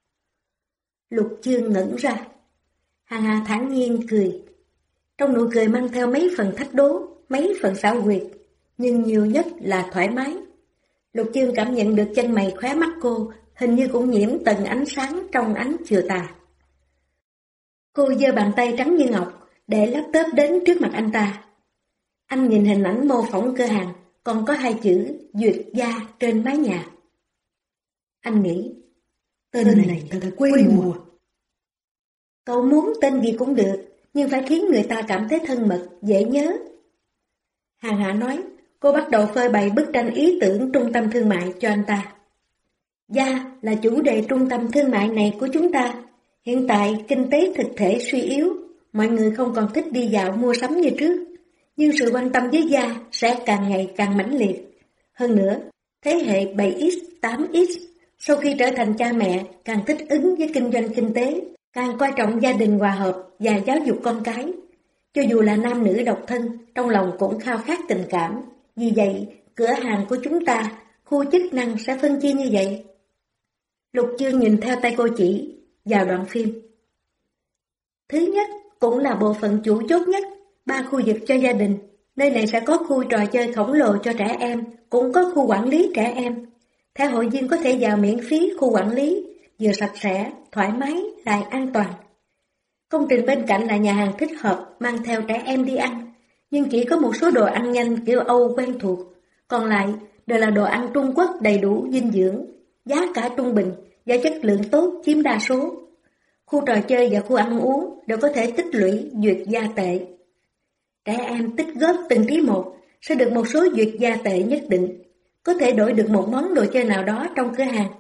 [SPEAKER 1] Lục Chương ngẩn ra. Hàn Hạ thản nhiên cười. Trong nụ cười mang theo mấy phần thách đố, mấy phần xảo quyệt, nhưng nhiều nhất là thoải mái. Lục Chương cảm nhận được chân mày khóe mắt cô, hình như cũng nhiễm tầng ánh sáng trong ánh chiều tà. Cô giơ bàn tay trắng như ngọc, để laptop đến trước mặt anh ta. Anh nhìn hình ảnh mô phỏng cửa hàng, còn có 2 chữ Duyệt Gia trên mái nhà. Anh nghĩ, tên này thật quê mùa. Cậu muốn tên gì cũng được, nhưng phải khiến người ta cảm thấy thân mật, dễ nhớ. Hàn Hạ nói, cô bắt đầu phơi bày bức tranh ý tưởng trung tâm thương mại cho anh ta. Gia là chủ đề trung tâm thương mại này của chúng ta. Hiện tại kinh tế thực thể suy yếu, mọi người không còn thích đi dạo mua sắm như trước. Nhưng sự quan tâm với Gia sẽ càng ngày càng mãnh liệt. Hơn nữa, thế hệ 7X, 8X sau khi trở thành cha mẹ càng thích ứng với kinh doanh kinh tế, càng coi trọng gia đình hòa hợp và giáo dục con cái. Cho dù là nam nữ độc thân, trong lòng cũng khao khát tình cảm. Vì vậy, cửa hàng của chúng ta, khu chức năng sẽ phân chia như vậy. Lục Chương nhìn theo tay cô chỉ vào đoạn phim. Thứ nhất, cũng là bộ phận chủ chốt nhất, 3 khu vực cho gia đình. Nơi này sẽ có khu trò chơi khổng lồ cho trẻ em, cũng có khu quản lý trẻ em. Theo hội viên có thể vào miễn phí khu quản lý, vừa sạch sẽ, thoải mái, lại an toàn. Công trình bên cạnh là nhà hàng thích hợp mang theo trẻ em đi ăn, nhưng chỉ có một số đồ ăn nhanh kiểu Âu quen thuộc, còn lại đều là đồ ăn Trung Quốc đầy đủ dinh dưỡng, giá cả trung bình và chất lượng tốt chiếm đa số. Khu trò chơi và khu ăn uống đều có thể tích lũy Duyệt Gia tệ. Trẻ em tích góp từng tí một sẽ được một số Duyệt Gia tệ nhất định, có thể đổi được một món đồ chơi nào đó trong cửa hàng.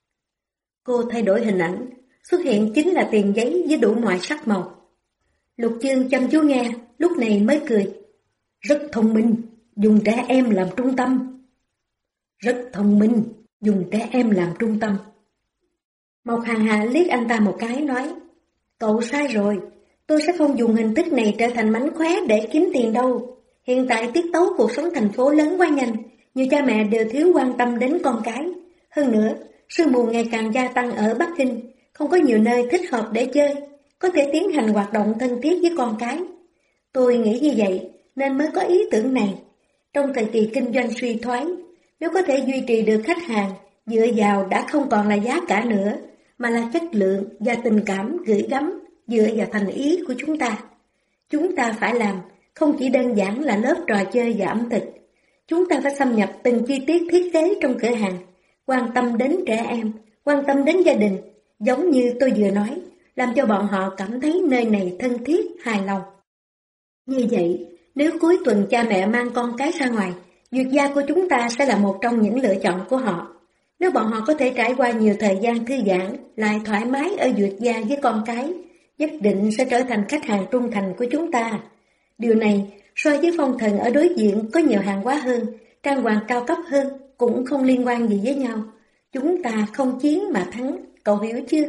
[SPEAKER 1] Cô thay đổi hình ảnh, xuất hiện chính là tiền giấy với đủ mọi sắc màu. Lục Chương chăm chú nghe, lúc này mới cười. Rất thông minh, dùng trẻ em làm trung tâm. Rất thông minh, dùng trẻ em làm trung tâm. Mộc Hàn Hạ liếc anh ta một cái nói, cậu sai rồi, tôi sẽ không dùng hình thức này trở thành mánh khóe để kiếm tiền đâu. Hiện tại tiết tấu cuộc sống thành phố lớn quá nhanh, nhiều cha mẹ đều thiếu quan tâm đến con cái. Hơn nữa, sương mù ngày càng gia tăng ở Bắc Kinh, không có nhiều nơi thích hợp để chơi, có thể tiến hành hoạt động thân thiết với con cái. Tôi nghĩ như vậy, nên mới có ý tưởng này. Trong thời kỳ kinh doanh suy thoái, nếu có thể duy trì được khách hàng, dựa vào đã không còn là giá cả nữa, mà là chất lượng và tình cảm gửi gắm dựa vào thành ý của chúng ta. Chúng ta phải làm, không chỉ đơn giản là lớp trò chơi và ẩm thực. Chúng ta phải xâm nhập từng chi tiết thiết kế trong cửa hàng, quan tâm đến trẻ em, quan tâm đến gia đình, giống như tôi vừa nói, làm cho bọn họ cảm thấy nơi này thân thiết, hài lòng. Như vậy, nếu cuối tuần cha mẹ mang con cái ra ngoài, Duyệt Gia của chúng ta sẽ là một trong những lựa chọn của họ. Nếu bọn họ có thể trải qua nhiều thời gian thư giãn, lại thoải mái ở Duyệt Gia với con cái, nhất định sẽ trở thành khách hàng trung thành của chúng ta. Điều này, so với Phong Thần ở đối diện có nhiều hàng hóa hơn, trang hoàng cao cấp hơn, cũng không liên quan gì với nhau. Chúng ta không chiến mà thắng, cậu hiểu chưa?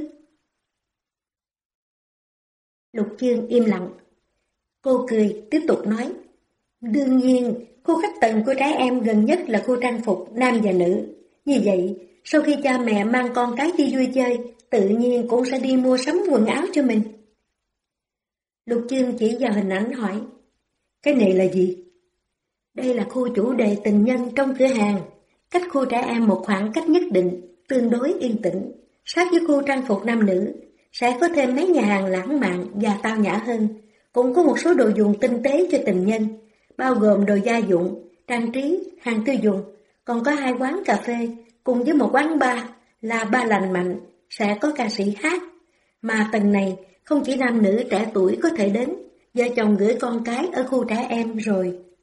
[SPEAKER 1] Lục Chương im lặng. Cô cười, tiếp tục nói. Đương nhiên, khu khách tầng của trẻ em gần nhất là khu trang phục nam và nữ. Như vậy, sau khi cha mẹ mang con cái đi vui chơi, tự nhiên cũng sẽ đi mua sắm quần áo cho mình. Lục Chương chỉ vào hình ảnh hỏi. Cái này là gì? Đây là khu chủ đề tình nhân trong cửa hàng, cách khu trẻ em một khoảng cách nhất định, tương đối yên tĩnh, sát với khu trang phục nam nữ, sẽ có thêm mấy nhà hàng lãng mạn và tao nhã hơn, cũng có một số đồ dùng tinh tế cho tình nhân, bao gồm đồ gia dụng, trang trí, hàng tiêu dùng, còn có 2 quán cà phê, cùng với một quán bar là Ba Lành Mạnh, sẽ có ca sĩ hát. Mà tầng này không chỉ nam nữ trẻ tuổi có thể đến, vợ chồng gửi con cái ở khu trẻ em rồi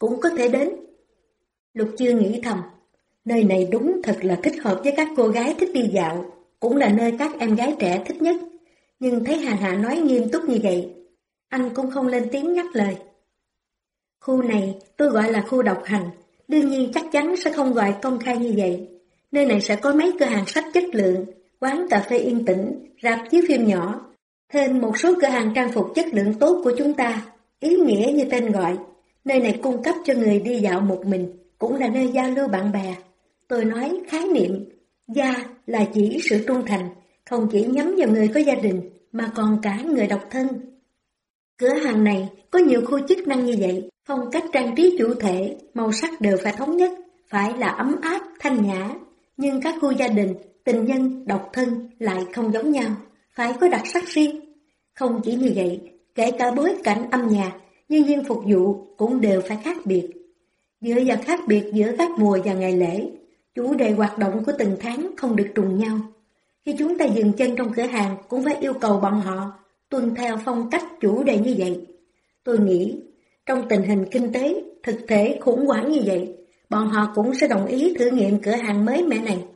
[SPEAKER 1] cũng có thể đến. Lục Chương nghĩ thầm, nơi này đúng thật là thích hợp với các cô gái thích đi dạo, cũng là nơi các em gái trẻ thích nhất. Nhưng thấy Hàng Hạ nói nghiêm túc như vậy, anh cũng không lên tiếng nhắc lời. Khu này tôi gọi là khu độc hành, đương nhiên chắc chắn sẽ không gọi công khai như vậy. Nơi này sẽ có mấy cửa hàng sách chất lượng, quán cà phê yên tĩnh, rạp chiếu phim nhỏ, thêm một số cửa hàng trang phục chất lượng tốt của chúng ta. Ý nghĩa như tên gọi, nơi này cung cấp cho người đi dạo một mình, cũng là nơi giao lưu bạn bè. Tôi nói khái niệm, gia là chỉ sự trung thành, không chỉ nhắm vào người có gia đình, mà còn cả người độc thân. Cửa hàng này có nhiều khu chức năng như vậy, phong cách trang trí chủ thể, màu sắc đều phải thống nhất, phải là ấm áp, thanh nhã. Nhưng các khu gia đình, tình nhân, độc thân lại không giống nhau, phải có đặc sắc riêng. Không chỉ như vậy, kể cả bối cảnh âm nhạc, nhân viên phục vụ cũng đều phải khác biệt. Dựa vào khác biệt giữa các mùa và ngày lễ, chủ đề hoạt động của từng tháng không được trùng nhau. Khi chúng ta dừng chân trong cửa hàng cũng phải yêu cầu bọn họ tuân theo phong cách chủ đề như vậy. Tôi nghĩ, trong tình hình kinh tế, thực thể khủng hoảng như vậy, bọn họ cũng sẽ đồng ý thử nghiệm cửa hàng mới mẻ này.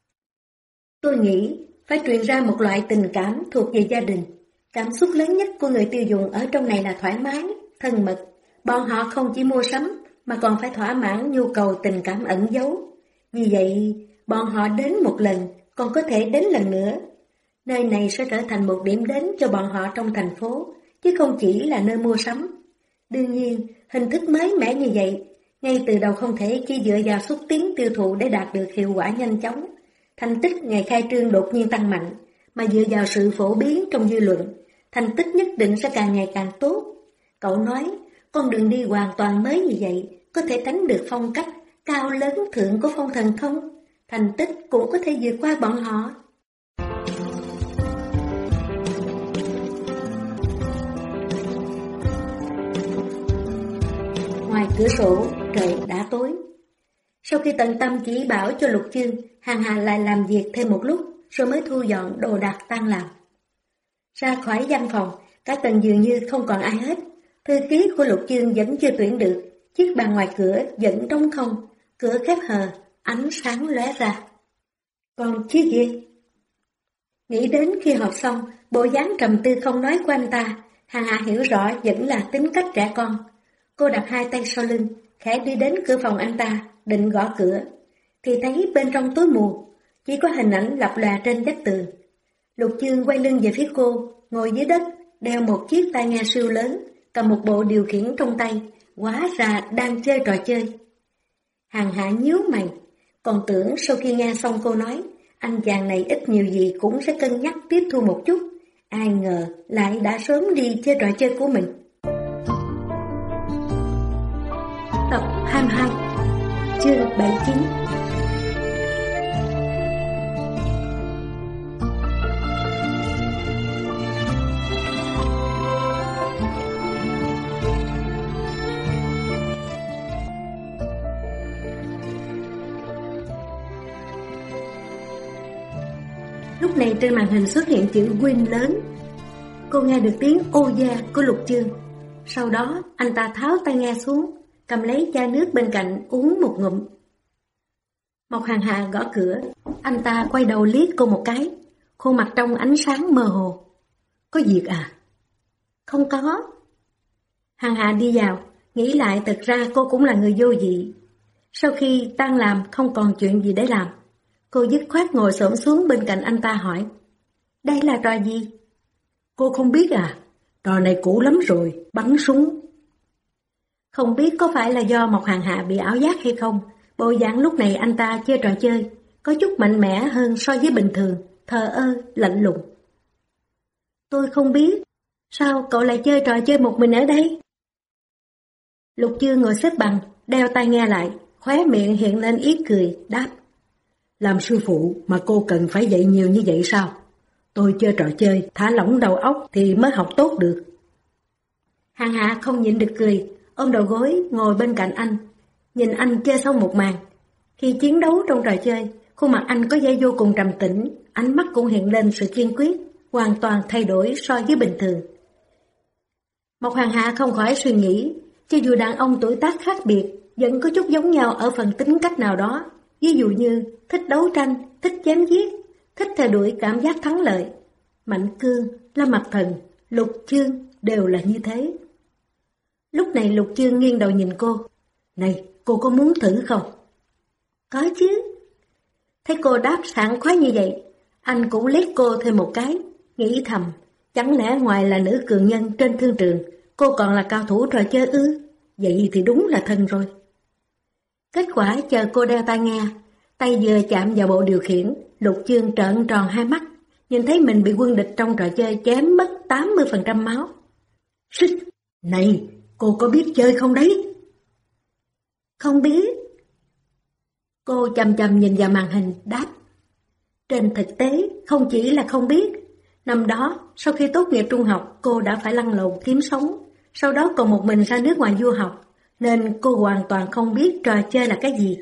[SPEAKER 1] Tôi nghĩ phải truyền ra một loại tình cảm thuộc về gia đình. Cảm xúc lớn nhất của người tiêu dùng ở trong này là thoải mái, thân mật. Bọn họ không chỉ mua sắm, mà còn phải thỏa mãn nhu cầu tình cảm ẩn giấu. Vì vậy, bọn họ đến một lần, còn có thể đến lần nữa. Nơi này sẽ trở thành một điểm đến cho bọn họ trong thành phố, chứ không chỉ là nơi mua sắm. Đương nhiên, hình thức mới mẻ như vậy, ngay từ đầu không thể chỉ dựa vào xúc tiến tiêu thụ để đạt được hiệu quả nhanh chóng. Thành tích ngày khai trương đột nhiên tăng mạnh, mà dựa vào sự phổ biến trong dư luận, thành tích nhất định sẽ càng ngày càng tốt. Cậu nói, con đường đi hoàn toàn mới như vậy, có thể tránh được phong cách cao lớn thượng của Phong Thần không? Thành tích cũng có thể vượt qua bọn họ. Ngoài cửa sổ, trời đã tối. Sau khi tận tâm chỉ bảo cho Lục Chương, Hàng Hà lại làm việc thêm một lúc, rồi mới thu dọn đồ đạc tan làm. Ra khỏi văn phòng, cả tầng dường như không còn ai hết. Thư ký của Lục Chương vẫn chưa tuyển được, chiếc bàn ngoài cửa vẫn trống không, cửa khép hờ, ánh sáng lóe ra. Còn chiếc gì? Nghĩ đến khi họp xong, bộ dáng trầm tư không nói của anh ta, Hàng Hà hiểu rõ vẫn là tính cách trẻ con. Cô đặt hai tay sau lưng, khẽ đi đến cửa phòng anh ta, định gõ cửa, thì thấy bên trong tối mù, chỉ có hình ảnh lập lòe trên vách tường. Lục Chương quay lưng về phía cô, ngồi dưới đất, đeo một chiếc tai nghe siêu lớn, cầm một bộ điều khiển trong tay, hóa ra đang chơi trò chơi. Hàng Hạ nhíu mày, còn tưởng sau khi nghe xong cô nói, anh chàng này ít nhiều gì cũng sẽ cân nhắc tiếp thu một chút, ai ngờ lại đã sớm đi chơi trò chơi của mình. Tập 22, chương 79. Lúc này trên màn hình xuất hiện chữ Win lớn. Cô nghe được tiếng ô da của Lục Chương. Sau đó anh ta tháo tai nghe xuống, cầm lấy chai nước bên cạnh uống một ngụm. Mộc Hàng Hà gõ cửa, anh ta quay đầu liếc cô một cái, khuôn mặt trong ánh sáng mơ hồ. Có việc à? Không có. Hàng Hà đi vào, nghĩ lại thật ra cô cũng là người vô vị. Sau khi tan làm không còn chuyện gì để làm, cô dứt khoát ngồi xổm xuống bên cạnh anh ta hỏi, đây là trò gì? Cô không biết à? Trò này cũ lắm rồi, bắn súng. Không biết có phải là do Mộc Hàng Hạ bị ảo giác hay không, bộ dạng lúc này anh ta chơi trò chơi, có chút mạnh mẽ hơn so với bình thường, thờ ơ, lạnh lùng. Tôi không biết, sao cậu lại chơi trò chơi một mình ở đây? Lục Chương ngồi xếp bằng, đeo tai nghe lại, khóe miệng hiện lên ý cười, đáp. Làm sư phụ mà cô cần phải dạy nhiều như vậy sao? Tôi chơi trò chơi, thả lỏng đầu óc thì mới học tốt được. Hàng Hạ không nhịn được cười, ôm đầu gối ngồi bên cạnh anh, nhìn anh chơi xong một màn. Khi chiến đấu trong trò chơi, khuôn mặt anh có vẻ vô cùng trầm tĩnh, ánh mắt cũng hiện lên sự kiên quyết, hoàn toàn thay đổi so với bình thường. Mộc Hàng Hạ không khỏi suy nghĩ, cho dù đàn ông tuổi tác khác biệt, vẫn có chút giống nhau ở phần tính cách nào đó. Ví dụ như thích đấu tranh, thích chém giết, thích theo đuổi cảm giác thắng lợi. Mạnh Cương, Lâm Mặc Thần, Lục Chương đều là như thế. Lúc này Lục Chương nghiêng đầu nhìn cô. Này, cô có muốn thử không? Có chứ. Thấy cô đáp sảng khoái như vậy, anh cũng liếc cô thêm một cái, nghĩ thầm, chẳng lẽ ngoài là nữ cường nhân trên thương trường, cô còn là cao thủ trò chơi ư? Vậy thì đúng là thân rồi. Kết quả chờ cô đeo tai nghe, tay vừa chạm vào bộ điều khiển, Lục Chương trợn tròn hai mắt, nhìn thấy mình bị quân địch trong trò chơi chém mất 80% máu. Xích! Này, cô có biết chơi không đấy? Không biết. Cô chằm chằm nhìn vào màn hình, đáp. Trên thực tế, không chỉ là không biết. Năm đó, sau khi tốt nghiệp trung học, cô đã phải lăn lộn kiếm sống. Sau đó còn một mình ra nước ngoài du học, nên cô hoàn toàn không biết trò chơi là cái gì.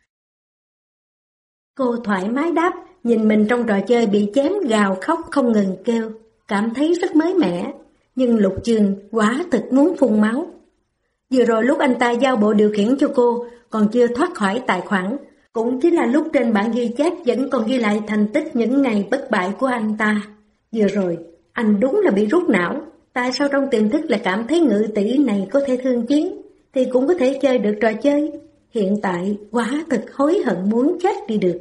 [SPEAKER 1] Cô thoải mái đáp, nhìn mình trong trò chơi bị chém gào khóc không ngừng kêu, cảm thấy rất mới mẻ. Nhưng Lục Chương quả thực muốn phun máu. Vừa rồi lúc anh ta giao bộ điều khiển cho cô, còn chưa thoát khỏi tài khoản, cũng chính là lúc trên bản ghi chép vẫn còn ghi lại thành tích những ngày bất bại của anh ta. Vừa rồi, anh đúng là bị rút não. Tại sao trong tiềm thức lại cảm thấy ngự tỷ này có thể thương chiến, thì cũng có thể chơi được trò chơi? Hiện tại, quả thực hối hận muốn chết đi được.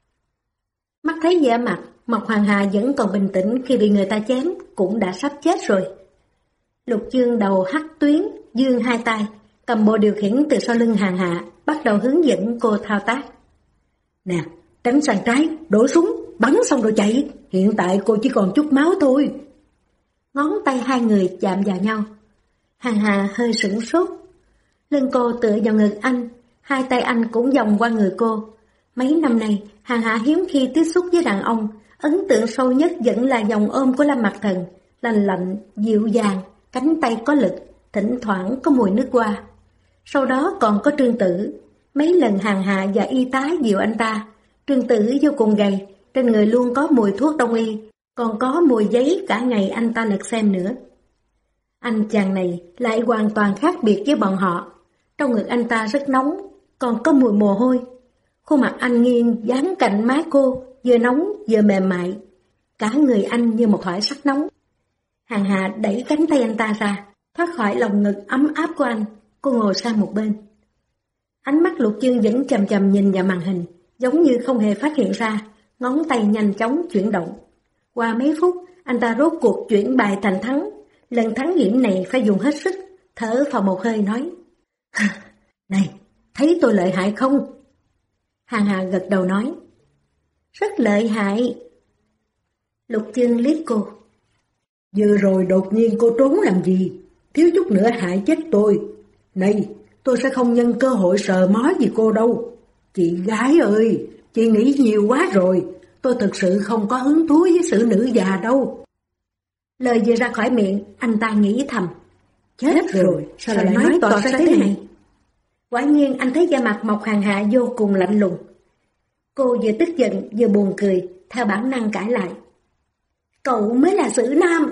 [SPEAKER 1] Mắt thấy vẻ mặt, Mộc Hoàng Hà vẫn còn bình tĩnh khi bị người ta chém, cũng đã sắp chết rồi. Lục Chương đầu hắt tuyến, giương hai tay, cầm bộ điều khiển từ sau lưng Hàng Hạ, bắt đầu hướng dẫn cô thao tác. Nè, tránh sang trái, đổ súng, bắn xong rồi chạy. Hiện tại cô chỉ còn chút máu thôi. Ngón tay hai người chạm vào nhau. Hàng Hà hơi sửng sốt. Lưng cô tựa vào ngực anh, hai tay anh cũng vòng qua người cô. Mấy năm nay, Hàng Hạ hiếm khi tiếp xúc với đàn ông, ấn tượng sâu nhất vẫn là vòng ôm của Lâm Mặc Thần, lành lạnh, dịu dàng, cánh tay có lực, thỉnh thoảng có mùi nước hoa. Sau đó còn có Trương Tử. Mấy lần Hàng Hạ và y tá dìu anh ta, Trương Tử vô cùng gầy, trên người luôn có mùi thuốc đông y, còn có mùi giấy cả ngày anh ta lật xem nữa. Anh chàng này lại hoàn toàn khác biệt với bọn họ. Trong ngực anh ta rất nóng, còn có mùi mồ hôi. Khuôn mặt anh nghiêng dán cạnh má cô, vừa nóng vừa mềm mại. Cả người anh như một thỏi sắt nóng. Hàng Hạ đẩy cánh tay anh ta ra, thoát khỏi lòng ngực ấm áp của anh. Cô ngồi sang một bên. Ánh mắt Lục Chương vẫn chằm chằm nhìn vào màn hình, giống như không hề phát hiện ra, ngón tay nhanh chóng chuyển động. Qua mấy phút, anh ta rốt cuộc chuyển bài thành thắng. Lần thắng hiểm này phải dùng hết sức, thở vào một hơi nói. Này, thấy tôi lợi hại không? Hàng Hà gật đầu nói. Rất lợi hại. Lục Chương liếc cô. Vừa rồi đột nhiên cô trốn làm gì? Thiếu chút nữa hại chết tôi. Này, tôi sẽ không nhân cơ hội sờ mó gì cô đâu. Chị gái ơi, chị nghĩ nhiều quá rồi. Tôi thực sự không có hứng thú với sự nữ già đâu. Lời vừa ra khỏi miệng, anh ta nghĩ thầm. Chết rồi, sao lại nói toạc ra thế này? Quả nhiên anh thấy da mặt Mộc Hàng Hạ vô cùng lạnh lùng. Cô vừa tức giận vừa buồn cười, theo bản năng cãi lại. Cậu mới là xử nam.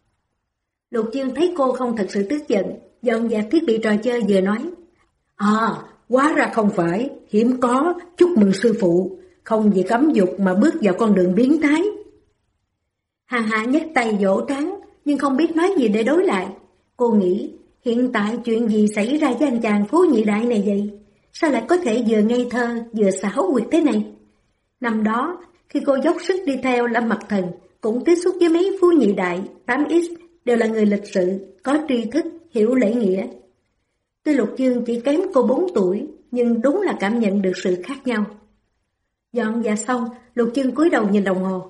[SPEAKER 1] Lục Chương thấy cô không thật sự tức giận, dọn dẹp thiết bị trò chơi vừa nói. Hóa ra không phải, hiếm có, chúc mừng sư phụ, không vì cấm dục mà bước vào con đường biến thái. Hàng Hạ nhấc tay vỗ trán, nhưng không biết nói gì để đối lại. Cô nghĩ, hiện tại chuyện gì xảy ra với anh chàng Phú Nhị Đại này vậy? Sao lại có thể vừa ngây thơ, vừa xảo quyệt thế này? Năm đó, khi cô dốc sức đi theo Lâm Mặc Thần, cũng tiếp xúc với mấy Phú Nhị Đại, 8X, đều là người lịch sự, có tri thức, hiểu lễ nghĩa. Tuy Lục Chương chỉ kém cô 4 tuổi, nhưng đúng là cảm nhận được sự khác nhau. Dọn dạ xong, Lục Chương cúi đầu nhìn đồng hồ.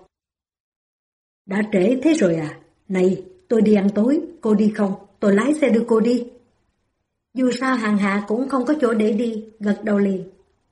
[SPEAKER 1] Đã trễ thế rồi à? Này, tôi đi ăn tối, cô đi không? Tôi lái xe đưa cô đi. Dù sao Hàng Hạ cũng không có chỗ để đi, gật đầu liền.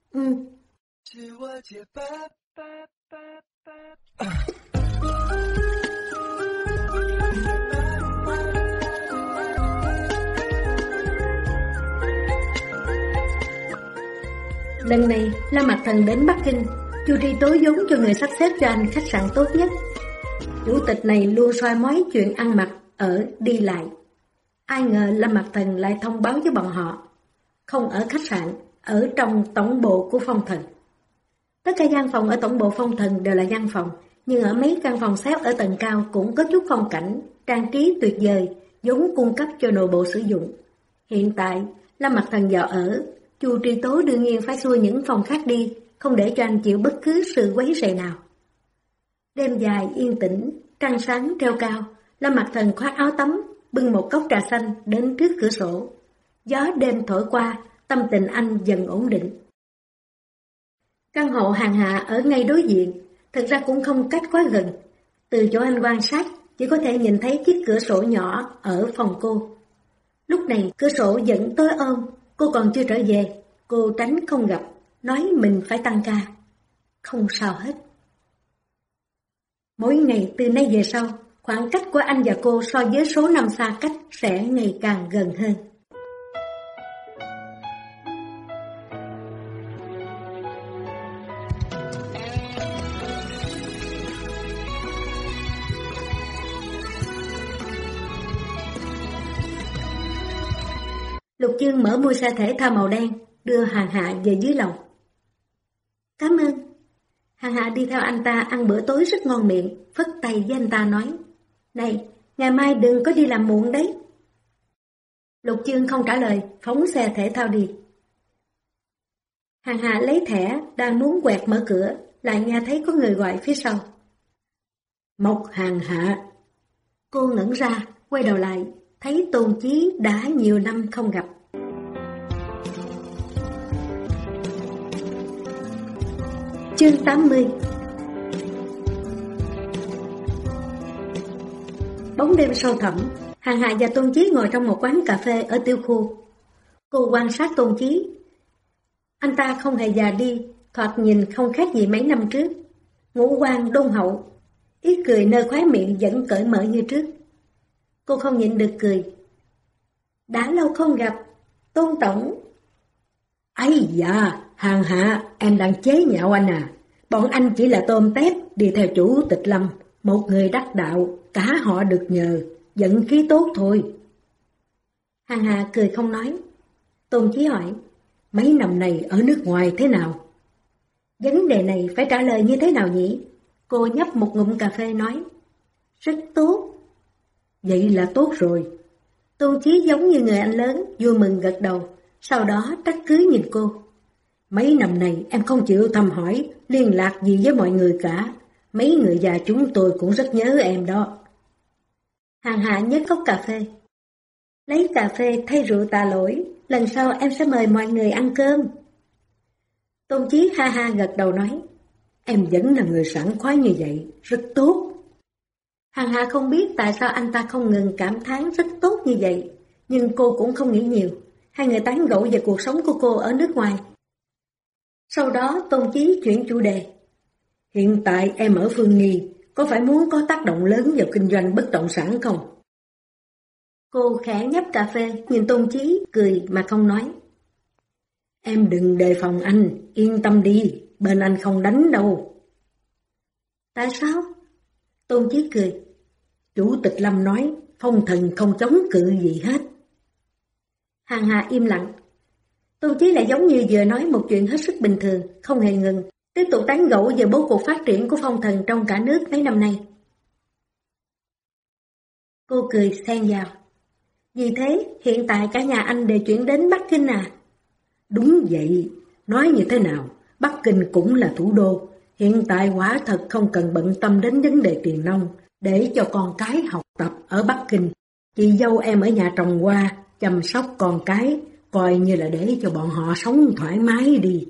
[SPEAKER 1] Lần này, Lâm Mặc Thần đến Bắc Kinh, Chu Tri Tố vốn cho người sắp xếp cho anh khách sạn tốt nhất. Chủ tịch này luôn soi mói chuyện ăn mặc, ở, đi lại. Ai ngờ Lâm Mặc Thần lại thông báo với bọn họ, không ở khách sạn, ở trong tổng bộ của Phong Thần. Tất cả gian phòng ở tổng bộ Phong Thần đều là gian phòng, nhưng ở mấy căn phòng xếp ở tầng cao cũng có chút phong cảnh, trang trí tuyệt vời, vốn cung cấp cho nội bộ sử dụng. Hiện tại, Lâm Mặc Thần vào ở, Chu Tri Tố đương nhiên phải xua những phòng khác đi, không để cho anh chịu bất cứ sự quấy rầy nào. Đêm dài yên tĩnh, trăng sáng treo cao, Lâm Mặc Thần khoác áo tắm, bưng một cốc trà xanh đến trước cửa sổ. Gió đêm thổi qua, tâm tình anh dần ổn định. Căn hộ Hàng Hạ ở ngay đối diện, thật ra cũng không cách quá gần. Từ chỗ anh quan sát, chỉ có thể nhìn thấy chiếc cửa sổ nhỏ ở phòng cô. Lúc này cửa sổ vẫn tối ôm, cô còn chưa trở về, cô tránh không gặp, nói mình phải tăng ca. Không sao hết. Mỗi ngày từ nay về sau, khoảng cách của anh và cô so với số năm xa cách sẽ ngày càng gần hơn. Lục Chương mở mui xe thể thao màu đen, đưa Hàng Hạ về dưới lầu. Cảm ơn. Hàng Hạ đi theo anh ta ăn bữa tối rất ngon miệng, phất tay với anh ta nói, này, ngày mai đừng có đi làm muộn đấy. Lục Chương không trả lời, phóng xe thể thao đi. Hàng Hạ lấy thẻ, đang muốn quẹt mở cửa, lại nghe thấy có người gọi phía sau. Mộc Hàng Hạ. Cô ngẩn ra, quay đầu lại, thấy Tôn Chí đã nhiều năm không gặp. Chương 80. Bóng đêm sâu thẳm, Hàng Hạ và Tôn Chí ngồi trong một quán cà phê ở Tiêu Khu. Cô quan sát Tôn Chí. Anh ta không hề già đi, thoạt nhìn không khác gì mấy năm trước. Ngũ quan đôn hậu, ý cười nơi khóe miệng vẫn cởi mở như trước. Cô không nhịn được cười. Đã lâu không gặp, Tôn Tổng. Ây da, Hàng Hạ, em đang chế nhạo anh à. Bọn anh chỉ là tôm tép đi theo chủ tịch Lâm, một người đắc đạo, cả họ được nhờ, vận khí tốt thôi. Hàng Hạ cười không nói. Tôn Chí hỏi, mấy năm này ở nước ngoài thế nào? Vấn đề này phải trả lời như thế nào nhỉ? Cô nhấp một ngụm cà phê nói, rất tốt. Vậy là tốt rồi. Tôn Chí giống như người anh lớn, vui mừng gật đầu, sau đó trách cứ nhìn cô. Mấy năm này em không chịu thăm hỏi, liên lạc gì với mọi người cả. Mấy người già chúng tôi cũng rất nhớ em đó. Hàng Hạ nhấc cốc cà phê. Lấy cà phê thay rượu tạ lỗi, lần sau em sẽ mời mọi người ăn cơm. Tôn Chí ha ha gật đầu nói, em vẫn là người sảng khoái như vậy, rất tốt. Hàng Hạ không biết tại sao anh ta không ngừng cảm thán rất tốt như vậy, nhưng cô cũng không nghĩ nhiều. Hai người tán gẫu về cuộc sống của cô ở nước ngoài. Sau đó Tôn Chí chuyển chủ đề. Hiện tại em ở Phương Nghi, có phải muốn có tác động lớn vào kinh doanh bất động sản không? Cô khẽ nhấp cà phê, nhìn Tôn Chí, cười mà không nói. Em đừng đề phòng anh, yên tâm đi, bên anh không đánh đâu. Tại sao? Tôn Chí cười. Chủ tịch Lâm nói, Phong Thần không chống cự gì hết. Hàng Hạ im lặng. Tôn Chí lại giống như vừa nói một chuyện hết sức bình thường, không hề ngừng, tiếp tục tán gẫu về bố cục phát triển của Phong Thần trong cả nước mấy năm nay. Cô cười xen vào. Vì thế, hiện tại cả nhà anh đều chuyển đến Bắc Kinh à? Đúng vậy, nói như thế nào, Bắc Kinh cũng là thủ đô. Hiện tại quả thật không cần bận tâm đến vấn đề tiền nông, để cho con cái học tập ở Bắc Kinh. Chị dâu em ở nhà trồng hoa, chăm sóc con cái, coi như là để cho bọn họ sống thoải mái đi.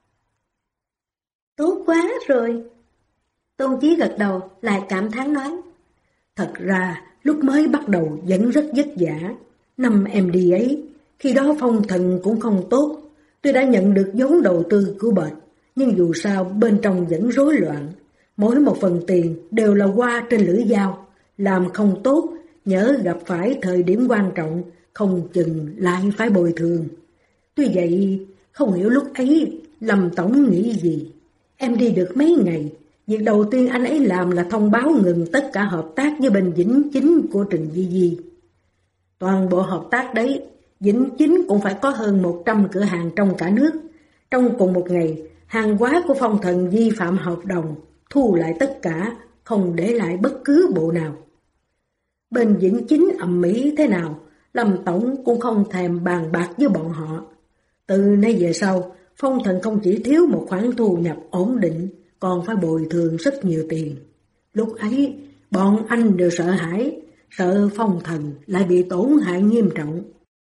[SPEAKER 1] Tốt quá rồi. Tôn Chí gật đầu, lại cảm thán nói. Thật ra, lúc mới bắt đầu vẫn rất vất vả. Năm em đi ấy, khi đó Phong Thần cũng không tốt. Tôi đã nhận được vốn đầu tư của bệnh, nhưng dù sao bên trong vẫn rối loạn. Mỗi một phần tiền đều là qua trên lưỡi dao. Làm không tốt, nhỡ gặp phải thời điểm quan trọng, không chừng lại phải bồi thường. Tuy vậy, không hiểu lúc ấy Lâm Tổng nghĩ gì. Em đi được mấy ngày, việc đầu tiên anh ấy làm là thông báo ngừng tất cả hợp tác với bên Vĩnh Chính của Trình Di Di.
[SPEAKER 2] Toàn bộ hợp tác đấy, Vĩnh Chính cũng phải có hơn 100 cửa hàng trong cả nước. Trong cùng một ngày, hàng hóa của Phong Thần vi phạm hợp đồng, thu lại tất cả, không để lại bất cứ bộ nào. Bên Vĩnh Chính ầm ĩ thế nào, Lâm Tổng cũng không thèm bàn bạc với bọn họ. Từ nay về sau, Phong Thần không chỉ thiếu một khoản thu nhập ổn định, còn phải bồi thường rất nhiều tiền. Lúc ấy, bọn anh đều sợ hãi, sợ Phong Thần lại bị tổn hại nghiêm trọng.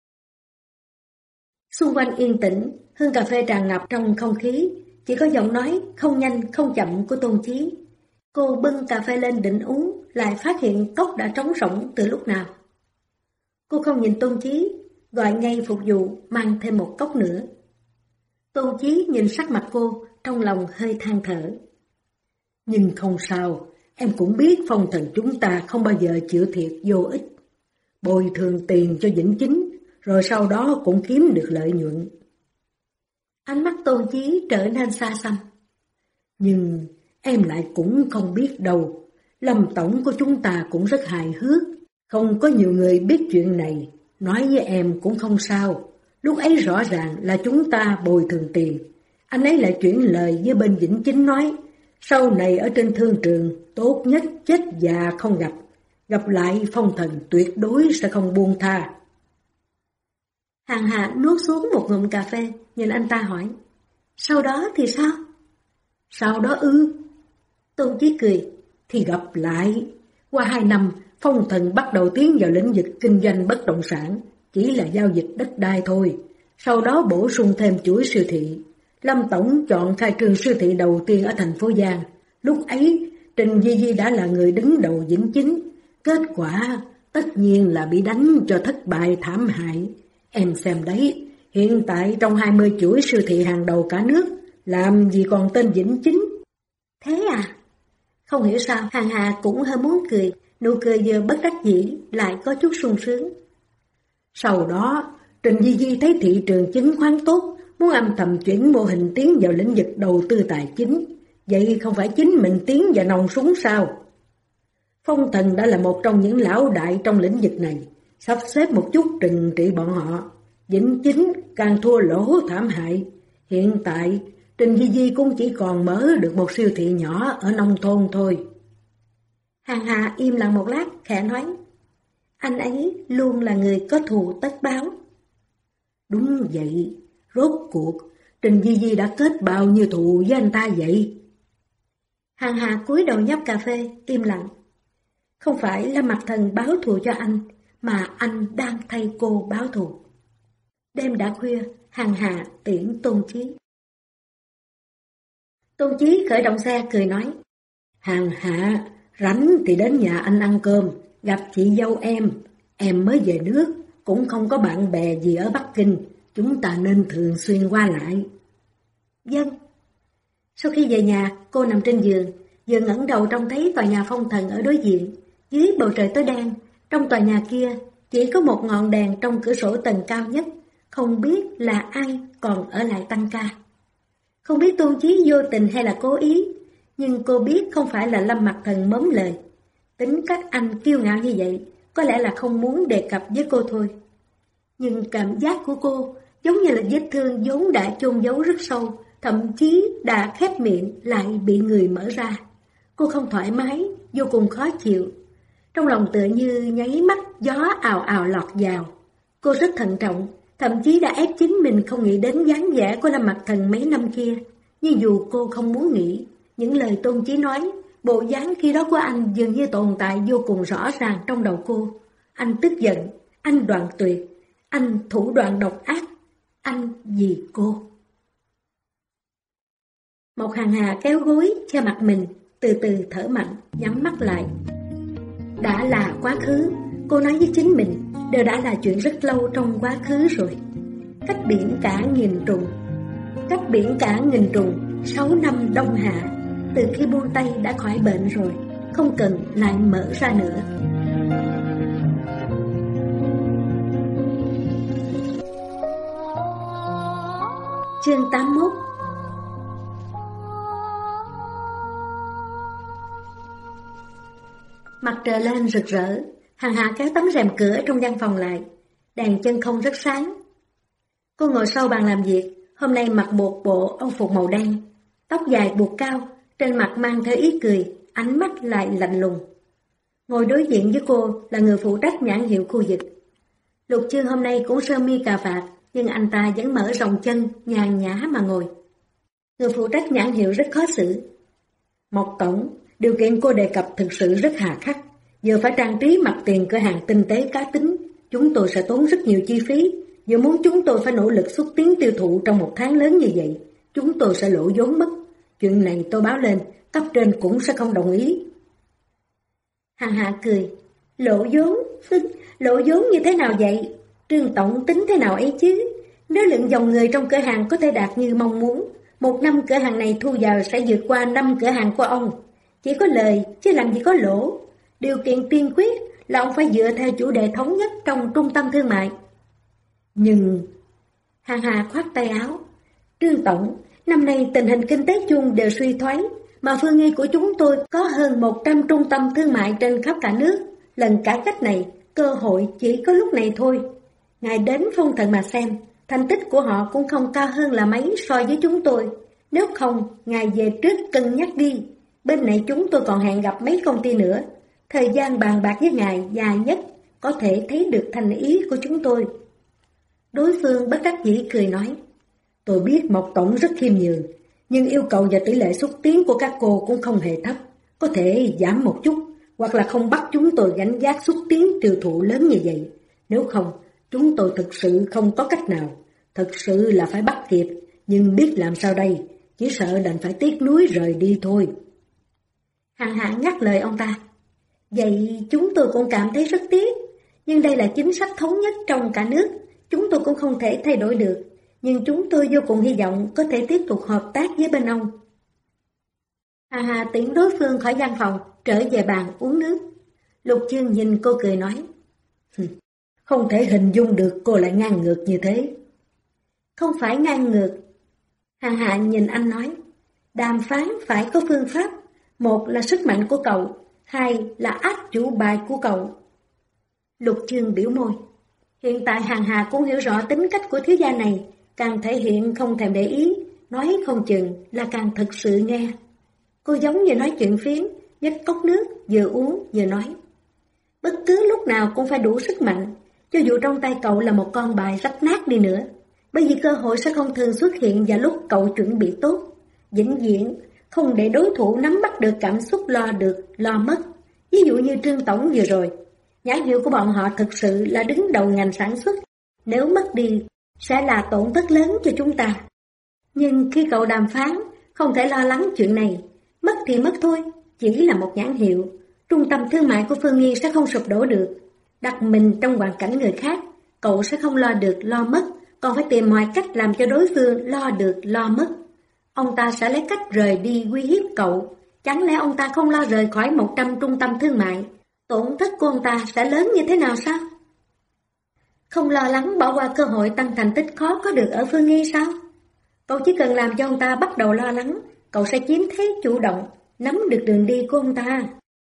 [SPEAKER 1] Xung quanh yên tĩnh, hương cà phê tràn ngập trong không khí, chỉ có giọng nói không nhanh không chậm của Tôn Chí. Cô bưng cà phê lên định uống, lại phát hiện cốc đã trống rỗng từ lúc nào. Cô không nhìn Tôn Chí, gọi ngay phục vụ mang thêm một cốc nữa. Tôn Chí nhìn sắc mặt cô, trong lòng hơi than thở.
[SPEAKER 2] Nhưng không sao, em cũng biết Phong Thần chúng ta không bao giờ chịu thiệt vô ích. Bồi thường tiền cho Vĩnh Chính, rồi sau đó cũng kiếm được lợi nhuận.
[SPEAKER 1] Ánh mắt Tôn Chí trở nên xa xăm.
[SPEAKER 2] Nhưng em lại cũng không biết đâu, Lâm Tổng của chúng ta cũng rất hài hước. Không có nhiều người biết chuyện này, nói với em cũng không sao. Lúc ấy rõ ràng là chúng ta bồi thường tiền. Anh ấy lại chuyển lời với bên Vĩnh Chính nói, sau này ở trên thương trường, tốt nhất chết già không gặp. Gặp lại Phong Thần tuyệt đối sẽ không buông tha.
[SPEAKER 1] Hàng Hạ nuốt xuống một ngụm cà phê, nhìn anh ta hỏi, sau đó thì sao?
[SPEAKER 2] Sau đó ư?
[SPEAKER 1] Tôn Chí cười,
[SPEAKER 2] thì gặp lại. Qua 2 năm, Phong Thần bắt đầu tiến vào lĩnh vực kinh doanh bất động sản, chỉ là giao dịch đất đai thôi. Sau đó bổ sung thêm chuỗi siêu thị. Lâm Tổng chọn khai trương siêu thị đầu tiên ở thành phố Giang. Lúc ấy, Trình Di Di đã là người đứng đầu Vĩnh Chính. Kết quả, tất nhiên là bị đánh cho thất bại thảm hại. Em xem đấy, hiện tại trong 20 chuỗi siêu thị hàng đầu cả nước, làm gì còn tên Vĩnh Chính.
[SPEAKER 1] Thế à? Không hiểu sao, Hàng Hà cũng hơi muốn cười, nụ cười vừa bất đắc dĩ, lại có chút sung sướng.
[SPEAKER 2] Sau đó, Trình Di Di thấy thị trường chứng khoán tốt, muốn âm thầm chuyển mô hình tiến vào lĩnh vực đầu tư tài chính. Vậy không phải chính mình tiến vào nòng súng sao? Phong Thần đã là một trong những lão đại trong lĩnh vực này, sắp xếp một chút trừng trị bọn họ. Vĩnh Chính càng thua lỗ thảm hại. Hiện tại, Trình Di Di cũng chỉ còn mở được một siêu thị nhỏ ở nông thôn thôi.
[SPEAKER 1] Hàng Hà im lặng một lát, khẽ nói, anh ấy luôn là người có thù tất báo.
[SPEAKER 2] Đúng vậy, rốt cuộc, Trình Di Di đã kết bao nhiêu thù với anh ta vậy?
[SPEAKER 1] Hàng Hà cúi đầu nhấp cà phê, im lặng. Không phải là Mặt Thần báo thù cho anh, mà anh đang thay cô báo thù. Đêm đã khuya, Hàng Hà tiễn Tôn Chí. Tôn Chí khởi động xe cười nói,
[SPEAKER 2] Hàng Hạ, rảnh thì đến nhà anh ăn cơm, gặp chị dâu em mới về nước, cũng không có bạn bè gì ở Bắc Kinh, chúng ta nên thường xuyên qua lại.
[SPEAKER 1] Vâng. Sau khi về nhà, cô nằm trên giường, vừa ngẩng đầu trông thấy tòa nhà Phong Thần ở đối diện. Dưới bầu trời tối đen, trong tòa nhà kia chỉ có một ngọn đèn trong cửa sổ tầng cao nhất, không biết là ai còn ở lại tăng ca. Không biết Tôn Chí vô tình hay là cố ý, nhưng cô biết không phải là Lâm Mặt Thần mớm lời. Tính cách anh kiêu ngạo như vậy, có lẽ là không muốn đề cập với cô thôi. Nhưng cảm giác của cô giống như là vết thương vốn đã chôn giấu rất sâu, thậm chí đã khép miệng lại bị người mở ra. Cô không thoải mái, vô cùng khó chịu. Trong lòng tựa như nháy mắt gió ào ào lọt vào. Cô rất thận trọng, thậm chí đã ép chính mình không nghĩ đến dáng vẻ của Lâm Mặt Thần mấy năm kia. Nhưng dù cô không muốn nghĩ, những lời Tôn Chí nói, bộ dáng khi đó của anh dường như tồn tại vô cùng rõ ràng trong đầu cô. Anh tức giận, anh đoạn tuyệt, anh thủ đoạn độc ác, anh vì cô. Một Hàng Hà kéo gối che mặt mình, từ từ thở mạnh, nhắm mắt lại. Đã là quá khứ, cô nói với chính mình, đều đã là chuyện rất lâu trong quá khứ rồi. Cách biển cả nghìn trùng, 6 năm Đông Hạ, từ khi buông tay đã khỏi bệnh rồi, không cần lại mở ra nữa. Chương 81. Mặt trời lên rực rỡ, Hằng Hà kéo tấm rèm cửa trong văn phòng lại, đèn chân không rất sáng. Cô ngồi sau bàn làm việc, hôm nay mặc một bộ âu phục màu đen, tóc dài buộc cao, trên mặt mang theo ý cười, ánh mắt lại lạnh lùng. Ngồi đối diện với cô là người phụ trách nhãn hiệu khu vực. Lục Chương hôm nay cũng sơ mi cà vạt, nhưng anh ta vẫn mở rộng chân, nhàn nhã mà ngồi. Người phụ trách nhãn hiệu rất khó xử. Mộc tổng, điều kiện cô đề cập thực sự rất hà khắc. Giờ phải trang trí mặt tiền cửa hàng tinh tế cá tính, chúng tôi sẽ tốn rất nhiều chi phí. Giờ muốn chúng tôi phải nỗ lực xúc tiến tiêu thụ trong một tháng lớn như vậy, chúng tôi sẽ lỗ vốn mất. Chuyện này tôi báo lên, cấp trên cũng sẽ không đồng ý. Hằng Hà cười, lỗ vốn? Lỗ vốn như thế nào vậy? Trương tổng tính thế nào ấy chứ? Nếu lượng dòng người trong cửa hàng có thể đạt như mong muốn, một năm cửa hàng này thu vào sẽ vượt qua 5 cửa hàng của ông. Chỉ có lời, chứ làm gì có lỗ. Điều kiện tiên quyết là ông phải dựa theo chủ đề thống nhất trong trung tâm thương mại. Nhưng... Hằng Hà khoát tay áo. Trương tổng, năm nay tình hình kinh tế chung đều suy thoái, mà Phương Nghi của chúng tôi có hơn 100 trung tâm thương mại trên khắp cả nước. Lần cải cách này, cơ hội chỉ có lúc này thôi. Ngài đến Phong Thần mà xem, thành tích của họ cũng không cao hơn là mấy so với chúng tôi. Nếu không, ngài về trước cân nhắc đi. Bên này chúng tôi còn hẹn gặp mấy công ty nữa. Thời gian bàn bạc với ngài dài nhất, có thể thấy được thành ý của chúng tôi. Đối phương bất đắc dĩ cười nói, tôi biết Mộc tổng rất khiêm nhường, nhưng yêu cầu và tỷ lệ xúc tiến của các cô cũng không hề thấp. Có thể giảm một chút, hoặc là không bắt chúng tôi gánh vác xúc tiến tiêu thụ lớn như vậy. Nếu không, chúng tôi thực sự không có cách nào. Thực sự là phải bắt kịp, nhưng biết làm sao đây, chỉ sợ đành phải tiếc nuối rời đi thôi. Hằng Hà ngắt lời ông ta. Vậy chúng tôi cũng cảm thấy rất tiếc, nhưng đây là chính sách thống nhất trong cả nước, chúng tôi cũng không thể thay đổi được, nhưng chúng tôi vô cùng hy vọng có thể tiếp tục hợp tác với bên ông. Hằng Hà tiễn đối phương khỏi văn phòng, trở về bàn uống nước. Lục Chương nhìn cô cười nói, không thể hình dung được cô lại ngang ngược như thế. Không phải ngang ngược. Hằng Hà nhìn anh nói, đàm phán phải có phương pháp, một là sức mạnh của cậu, hai là áp chủ bài của cậu. Lục Chương biểu môi. Hiện tại Hằng Hà cũng hiểu rõ tính cách của thiếu gia này, càng thể hiện không thèm để ý, nói không chừng là càng thực sự nghe. Cô giống như nói chuyện phiếm, nhấp cốc nước, vừa uống vừa nói. Bất cứ lúc nào cũng phải đủ sức mạnh, cho dù trong tay cậu là một con bài rách nát đi nữa, bởi vì cơ hội sẽ không thường xuất hiện vào lúc cậu chuẩn bị tốt. Vĩnh viễn, không để đối thủ nắm bắt được cảm xúc lo được, lo mất. Ví dụ như Trương tổng vừa rồi, nhãn hiệu của bọn họ thực sự là đứng đầu ngành sản xuất. Nếu mất đi, sẽ là tổn thất lớn cho chúng ta. Nhưng khi cậu đàm phán, không thể lo lắng chuyện này. Mất thì mất thôi, chỉ là một nhãn hiệu. Trung tâm thương mại của Phương Nghi sẽ không sụp đổ được. Đặt mình trong hoàn cảnh người khác, cậu sẽ không lo được, lo mất, còn phải tìm mọi cách làm cho đối phương lo được, lo mất. Ông ta sẽ lấy cách rời đi uy hiếp cậu. Chẳng lẽ ông ta không lo rời khỏi 100 trung tâm thương mại? Tổn thất của ông ta sẽ lớn như thế nào sao? Không lo lắng bỏ qua cơ hội tăng thành tích khó có được ở Phương Nghi sao? Cậu chỉ cần làm cho ông ta bắt đầu lo lắng, cậu sẽ chiếm thế chủ động, nắm được đường đi của ông ta.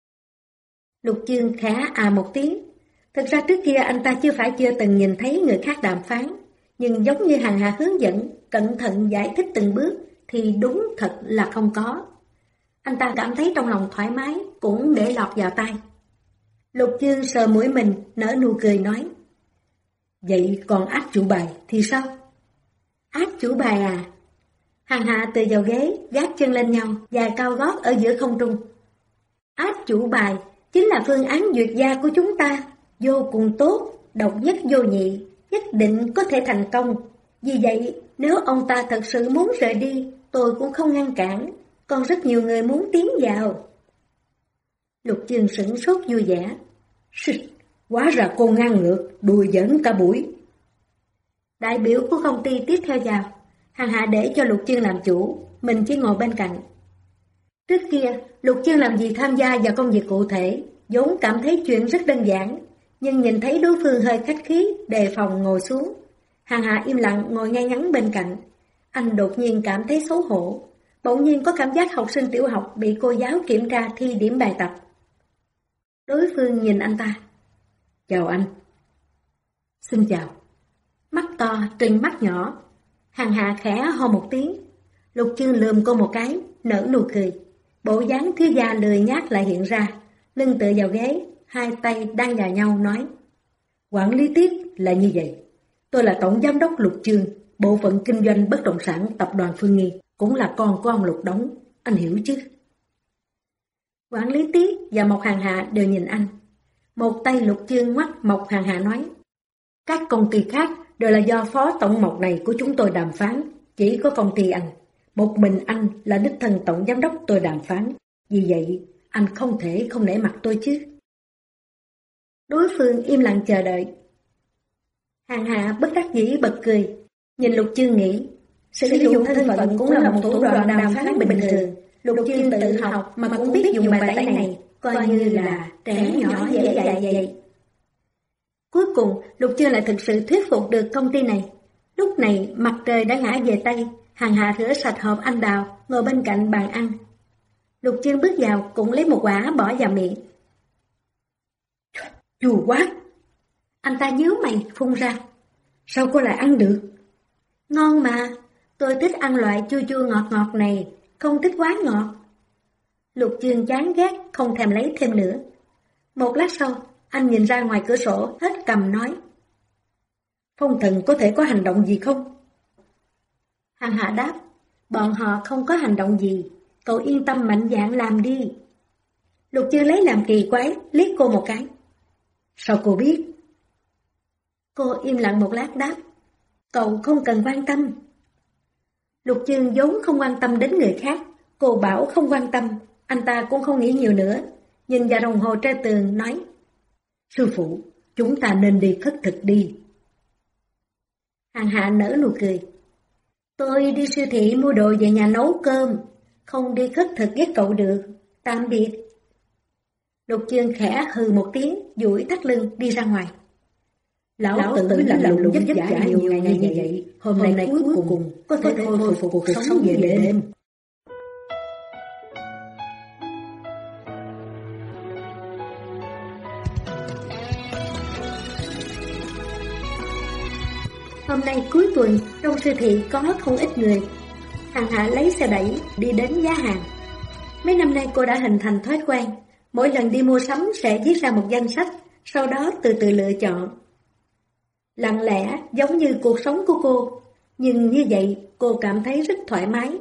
[SPEAKER 1] Lục Chương khẽ một tiếng. Thực ra trước kia anh ta chưa từng nhìn thấy người khác đàm phán, nhưng giống như Hằng Hà hướng dẫn, cẩn thận giải thích từng bước, thì đúng thật là không có. Anh ta cảm thấy trong lòng thoải mái, cũng để lọt vào tai. Lục Chương sờ mũi mình, nở nụ cười nói. Vậy còn ác chủ bài thì sao? Ác chủ bài à? Hằng Hà từ vào ghế, gác chân lên nhau, dài cao gót ở giữa không trung. Ác chủ bài chính là phương án duyệt gia của chúng ta, vô cùng tốt, độc nhất vô nhị, nhất định có thể thành công. Vì vậy, nếu ông ta thật sự muốn rời đi, tôi cũng không ngăn cản, còn rất nhiều người muốn tiến vào. Lục Chương sửng sốt vui vẻ. Hóa ra cô ngang ngược, đùa giỡn cả buổi. Đại biểu của công ty tiếp theo vào. Hằng Hà để cho Lục Chương làm chủ, mình chỉ ngồi bên cạnh. Trước kia, Lục Chương làm gì tham gia vào công việc cụ thể, vốn cảm thấy chuyện rất đơn giản, nhưng nhìn thấy đối phương hơi khách khí, đề phòng ngồi xuống. Hằng Hà im lặng ngồi ngay ngắn bên cạnh. Anh đột nhiên cảm thấy xấu hổ, bỗng nhiên có cảm giác học sinh tiểu học bị cô giáo kiểm tra thi điểm bài tập. Đối phương nhìn anh ta.
[SPEAKER 2] Chào anh.
[SPEAKER 1] Xin chào. Mắt to trừng mắt nhỏ. Hằng Hà khẽ ho một tiếng. Lục Chương lườm cô một cái, nở nụ cười. Bộ dáng thiếu gia lười nhác lại hiện ra, lưng tựa vào ghế, hai tay đan vào nhau nói:
[SPEAKER 2] Quản lý tiếp là như vậy. Tôi là tổng giám đốc Lục Chương, bộ phận kinh doanh bất động sản tập đoàn Phương Nghi, cũng là con của ông Lục Đống, anh hiểu chứ?
[SPEAKER 1] Quản lý Tiết và Mộc Hằng Hà đều nhìn anh. Một tay Lục Chương ngoắt Mộc Hằng Hà nói:
[SPEAKER 2] Các công ty khác đều là do phó tổng Mộc này của chúng tôi đàm phán, chỉ có công ty anh. Một mình anh là đích thân tổng giám đốc tôi đàm phán, vì vậy anh không thể không nể mặt tôi chứ.
[SPEAKER 1] Đối phương im lặng chờ đợi. Hằng Hà bất đắc dĩ bật cười, nhìn Lục Chương nghĩ, sử dụng thân phận cũng là một thủ đoạn đàm phán bình thường. Lục Chương tự học mà cũng biết dùng bài tẩy này, coi như là trẻ nhỏ dễ dạy vậy. Cuối cùng, Lục Chương lại thực sự thuyết phục được công ty này. Lúc này mặt trời đã ngã về Tây, Hằng Hà rửa sạch hộp anh đào, ngồi bên cạnh bàn ăn. Lục Chương bước vào cũng lấy một quả bỏ vào miệng.
[SPEAKER 2] Chua quá!
[SPEAKER 1] Anh ta nhíu mày phun ra.
[SPEAKER 2] Sao cô lại ăn được?
[SPEAKER 1] Ngon mà, tôi thích ăn loại chua chua ngọt ngọt này, không thích quá ngọt. Lục Chương chán ghét, không thèm lấy thêm nữa. Một lát sau, anh nhìn ra ngoài cửa sổ, hết cầm nói:
[SPEAKER 2] Phong Thần có thể có hành động gì không?
[SPEAKER 1] Hằng Hà đáp: Bọn họ không có hành động gì, cậu yên tâm mạnh dạn làm đi. Lục Chương lấy làm kỳ quái, liếc cô một cái.
[SPEAKER 2] Sao cô biết?
[SPEAKER 1] Cô im lặng một lát đáp: Cậu không cần quan tâm. Lục Chương vốn không quan tâm đến người khác, cô bảo không quan tâm, anh ta cũng không nghĩ nhiều nữa, nhìn vào đồng hồ trên tường nói:
[SPEAKER 2] Sư phụ, chúng ta nên đi khất thực đi.
[SPEAKER 1] Hằng Hà nở nụ cười: Tôi đi siêu thị mua đồ về nhà nấu cơm, không đi khất thực với cậu được, tạm biệt. Lục Chương khẽ hừ một tiếng, duỗi thắt lưng đi ra ngoài.
[SPEAKER 2] Lão tử làm lụng vất vả nhiều ngày như vậy, hôm nay cuối cùng có thể khôi phục cuộc sống về đêm.
[SPEAKER 1] Hôm nay cuối tuần, trong siêu thị có không ít người. Hằng Hà lấy xe đẩy đi đến giá hàng. Mấy năm nay cô đã hình thành thói quen, mỗi lần đi mua sắm sẽ viết ra một danh sách, sau đó từ từ lựa chọn. Lặng lẽ giống như cuộc sống của cô, nhưng như vậy cô cảm thấy rất thoải mái.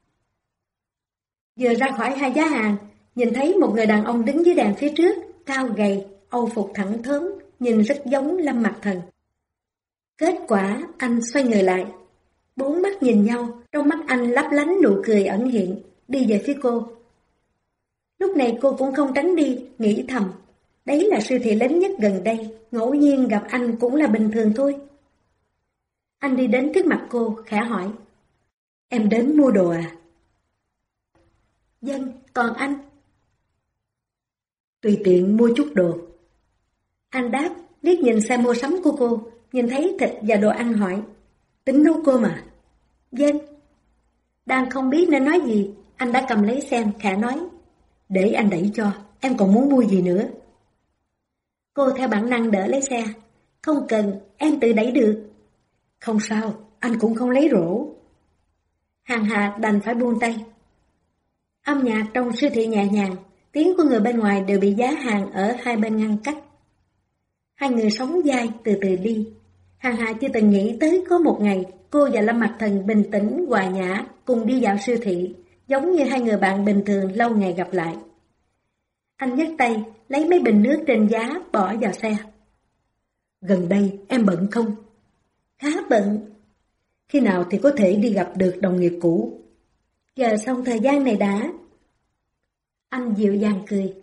[SPEAKER 1] Vừa ra khỏi hai giá hàng, nhìn thấy một người đàn ông đứng dưới đèn phía trước, cao gầy, âu phục thẳng thớm, nhìn rất giống Lâm Mặc Thần. Kết quả anh xoay người lại, bốn mắt nhìn nhau, trong mắt anh lấp lánh nụ cười ẩn hiện, đi về phía cô. Lúc này cô cũng không tránh đi, nghĩ thầm, đấy là siêu thị lớn nhất gần đây, ngẫu nhiên gặp anh cũng là bình thường thôi. Anh đi đến trước mặt cô, khẽ hỏi:
[SPEAKER 2] Em đến mua đồ à?
[SPEAKER 1] Vâng, còn anh?
[SPEAKER 2] Tùy tiện mua chút đồ.
[SPEAKER 1] Anh đáp, liếc nhìn xe mua sắm của cô, nhìn thấy thịt và đồ ăn hỏi:
[SPEAKER 2] Tính nấu cơm à?
[SPEAKER 1] Vâng. Đang không biết nên nói gì, anh đã cầm lấy xem, khẽ nói:
[SPEAKER 2] Để anh đẩy cho, em còn muốn mua gì nữa?
[SPEAKER 1] Cô theo bản năng đỡ lấy xe. Không cần, em tự đẩy được.
[SPEAKER 2] Không sao, anh cũng không lấy rổ.
[SPEAKER 1] Hằng Hà đành phải buông tay. Âm nhạc trong siêu thị nhẹ nhàng, tiếng của người bên ngoài đều bị giá hàng ở hai bên ngăn cách. Hai người sóng vai từ từ đi. Hằng Hà chưa từng nghĩ tới có một ngày cô và Lâm Mặc Thần bình tĩnh, hòa nhã cùng đi dạo siêu thị, giống như hai người bạn bình thường lâu ngày gặp lại. Anh nhấc tay, lấy mấy bình nước trên giá bỏ vào xe.
[SPEAKER 2] Gần đây em bận không?
[SPEAKER 1] Khá bận.
[SPEAKER 2] Khi nào thì có thể đi gặp được đồng nghiệp cũ?
[SPEAKER 1] Giờ xong thời gian này đã. Anh dịu dàng cười.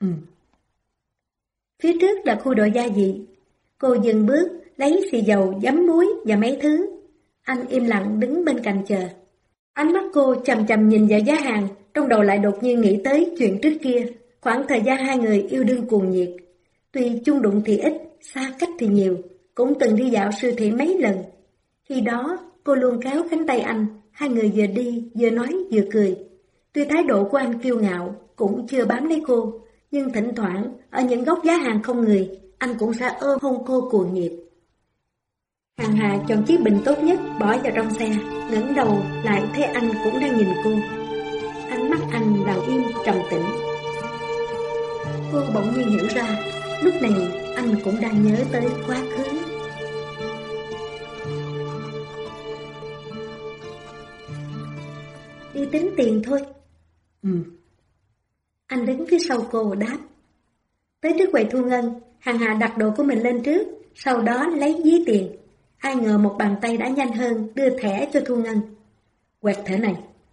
[SPEAKER 1] Phía trước là khu đồ gia vị. Cô dừng bước, lấy xì dầu, giấm muối và mấy thứ. Anh im lặng đứng bên cạnh chờ. Ánh mắt cô chằm chằm nhìn vào giá hàng, trong đầu lại đột nhiên nghĩ tới chuyện trước kia, khoảng thời gian hai người yêu đương cuồng nhiệt. Tuy chung đụng thì ít, xa cách thì nhiều, cũng từng đi dạo siêu thị mấy lần. Khi đó, cô luôn kéo cánh tay anh, hai người vừa đi, vừa nói, vừa cười. Tuy thái độ của anh kiêu ngạo, cũng chưa bám lấy cô, nhưng thỉnh thoảng, ở những góc giá hàng không người, anh cũng sẽ ôm hôn cô cuồng nhiệt. Hàng Hà chọn chiếc bình tốt nhất bỏ vào trong xe, ngẩng đầu lại thấy anh cũng đang nhìn cô. Ánh mắt anh lặng im trầm tĩnh. Cô bỗng nhiên hiểu ra, lúc này anh cũng đang nhớ tới quá khứ. Đi tính tiền thôi. Anh đứng phía sau cô đáp. Tới trước quầy thu ngân, Hàng Hà đặt đồ của mình lên trước, sau đó lấy ví tiền. Ai ngờ một bàn tay đã nhanh hơn đưa thẻ cho thu ngân. Quẹt thẻ này.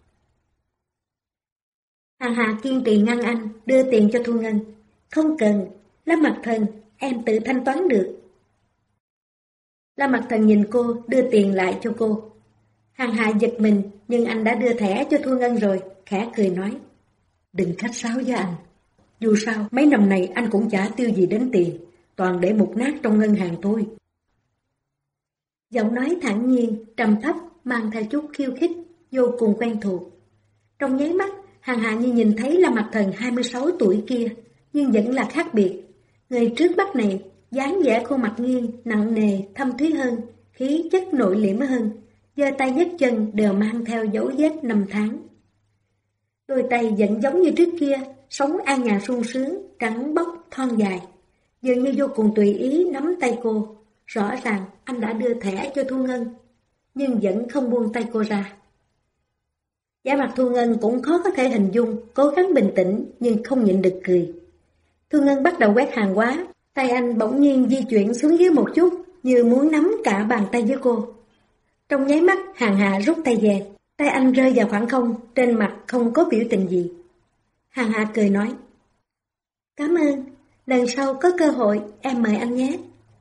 [SPEAKER 1] Hàng Hà kiên trì ngăn anh đưa tiền cho thu ngân. Không cần, Lâm Mặc Thần, em tự thanh toán được. Lâm Mặc Thần nhìn cô đưa tiền lại cho cô. Hàng Hà giật mình, nhưng anh đã đưa thẻ cho thu ngân rồi, khẽ cười nói. Đừng khách sáo với anh. Dù sao, mấy năm này anh cũng chả tiêu gì đến tiền, toàn để mục nát trong ngân hàng thôi. Giọng nói thản nhiên, trầm thấp, mang theo chút khiêu khích, vô cùng quen thuộc. Trong nháy mắt, Hàng Hà như nhìn thấy Lâm Mặc Thần 26 tuổi kia, nhưng vẫn là khác biệt. Người trước mắt này, dáng vẻ khuôn mặt nghiêng, nặng nề, thâm thúy hơn, khí chất nội liễm hơn, giơ tay nhấc chân đều mang theo dấu vết năm tháng. Đôi tay vẫn giống như trước kia, sống an nhàn sung sướng, trắng bóc, thon dài, dường như vô cùng tùy ý nắm tay cô. Rõ ràng anh đã đưa thẻ cho Thu Ngân, nhưng vẫn không buông tay cô ra. Vẻ mặt Thu Ngân cũng khó có thể hình dung, cố gắng bình tĩnh nhưng không nhịn được cười. Thu Ngân bắt đầu quét hàng hóa, tay anh bỗng nhiên di chuyển xuống dưới một chút, như muốn nắm cả bàn tay với cô. Trong nháy mắt, Hàng Hà rút tay về, tay anh rơi vào khoảng không, trên mặt không có biểu tình gì. Hàng Hà cười nói, cảm ơn, lần sau có cơ hội em mời anh nhé.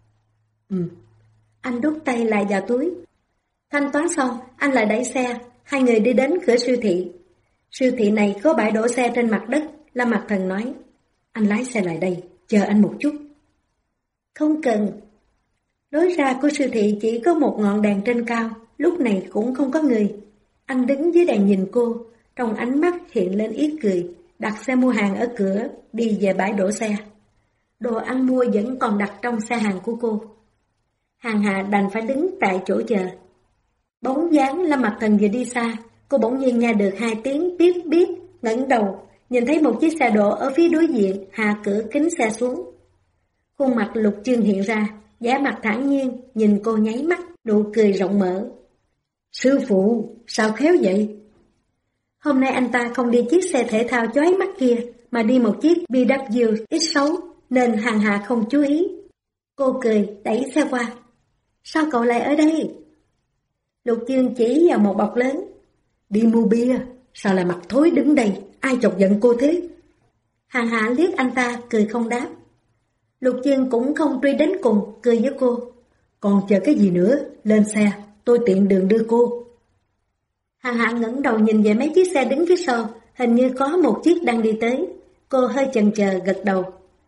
[SPEAKER 1] Anh đút tay lại vào túi. Thanh toán xong, anh lại đẩy xe, hai người đi đến cửa siêu thị. Siêu thị này có bãi đổ xe trên mặt đất, Lâm Mặc Thần nói, anh lái xe lại đây, chờ anh một chút. Không cần. Lối ra của siêu thị chỉ có một ngọn đèn trên cao, lúc này cũng không có người. Anh đứng dưới đèn nhìn cô, trong ánh mắt hiện lên ý cười, đặt xe mua hàng ở cửa, đi về bãi đổ xe. Đồ ăn mua vẫn còn đặt trong xe hàng của cô. Hàng Hà đành phải đứng tại chỗ chờ. Bóng dáng Lâm Mặc Thần vừa đi xa, cô bỗng nhiên nghe được hai tiếng bíp bíp, ngẩng đầu, nhìn thấy một chiếc xe đổ ở phía đối diện, hạ cửa kính xe xuống. Khuôn mặt Lục Chương hiện ra, vẻ mặt thản nhiên, nhìn cô nháy mắt, nụ cười rộng mở. Sư phụ, sao khéo vậy? Hôm nay anh ta không đi chiếc xe thể thao chói mắt kia, mà đi một chiếc BMW X6, nên Hàng Hà không chú ý. Cô cười, đẩy xe qua. Sao cậu lại ở đây? Lục Chương chỉ vào một bọc lớn. Đi mua bia, sao lại mặt thối đứng đây, ai chọc giận cô thế? Hàng Hà liếc anh ta, cười không đáp. Lục Chương cũng không truy đến cùng, cười với cô. Còn chờ cái gì nữa, lên xe, tôi tiện đường đưa cô. Hàng Hà ngẩng đầu nhìn về mấy chiếc xe đứng phía sau, hình như có một chiếc đang đi tới. Cô hơi chần chờ gật đầu.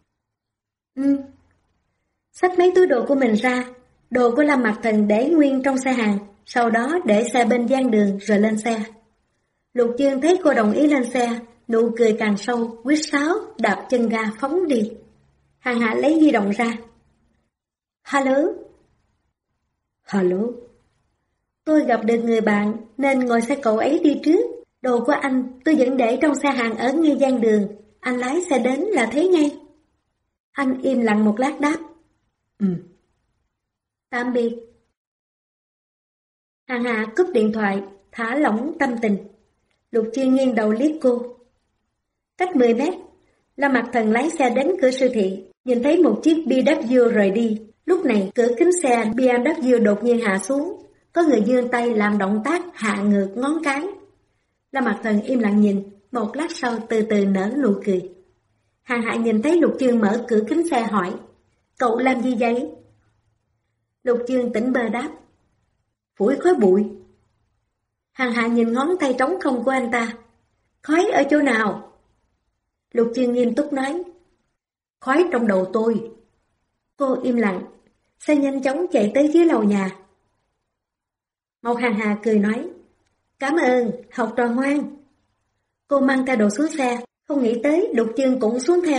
[SPEAKER 1] Xách mấy túi đồ của mình ra, đồ của Lâm Mặc Thần để nguyên trong xe hàng, sau đó để xe bên gian đường rồi lên xe. Lục Chương thấy cô đồng ý lên xe, nụ cười càng sâu, quýt sáo, đạp chân ga phóng đi. Hàng Hà lấy di động ra. Hello? Hello? Tôi gặp được người bạn nên ngồi xe cậu ấy đi trước. Đồ của anh tôi vẫn để trong xe hàng ở ngay gian đường. Anh lái xe đến là thấy ngay. Anh im lặng một lát đáp. Tạm biệt. Hàng Hà cúp điện thoại, thả lỏng tâm tình. Lục Chương nghiêng đầu liếc cô. Cách 10 mét, Lâm Mặc Thần lái xe đến cửa siêu thị, nhìn thấy một chiếc BMW rời đi. Lúc này cửa kính xe BMW đột nhiên hạ xuống, có người giương tay làm động tác hạ ngược ngón cái. Lâm Mặc Thần im lặng nhìn, một lát sau từ từ nở nụ cười. Hàng Hạ nhìn thấy Lục Chương mở cửa kính xe hỏi, cậu làm gì vậy? Lục Chương tỉnh bơ đáp, phủi khói bụi. Hàng Hạ nhìn ngón tay trống không của anh ta, khói ở chỗ nào? Lục Chương nghiêm túc nói, khói trong đầu tôi. Cô im lặng, xe nhanh chóng chạy tới dưới lầu nhà. Một Hàng Hà cười nói, cảm ơn, học trò ngoan. Cô mang theo đồ xuống xe, không nghĩ tới Lục Chương cũng xuống theo.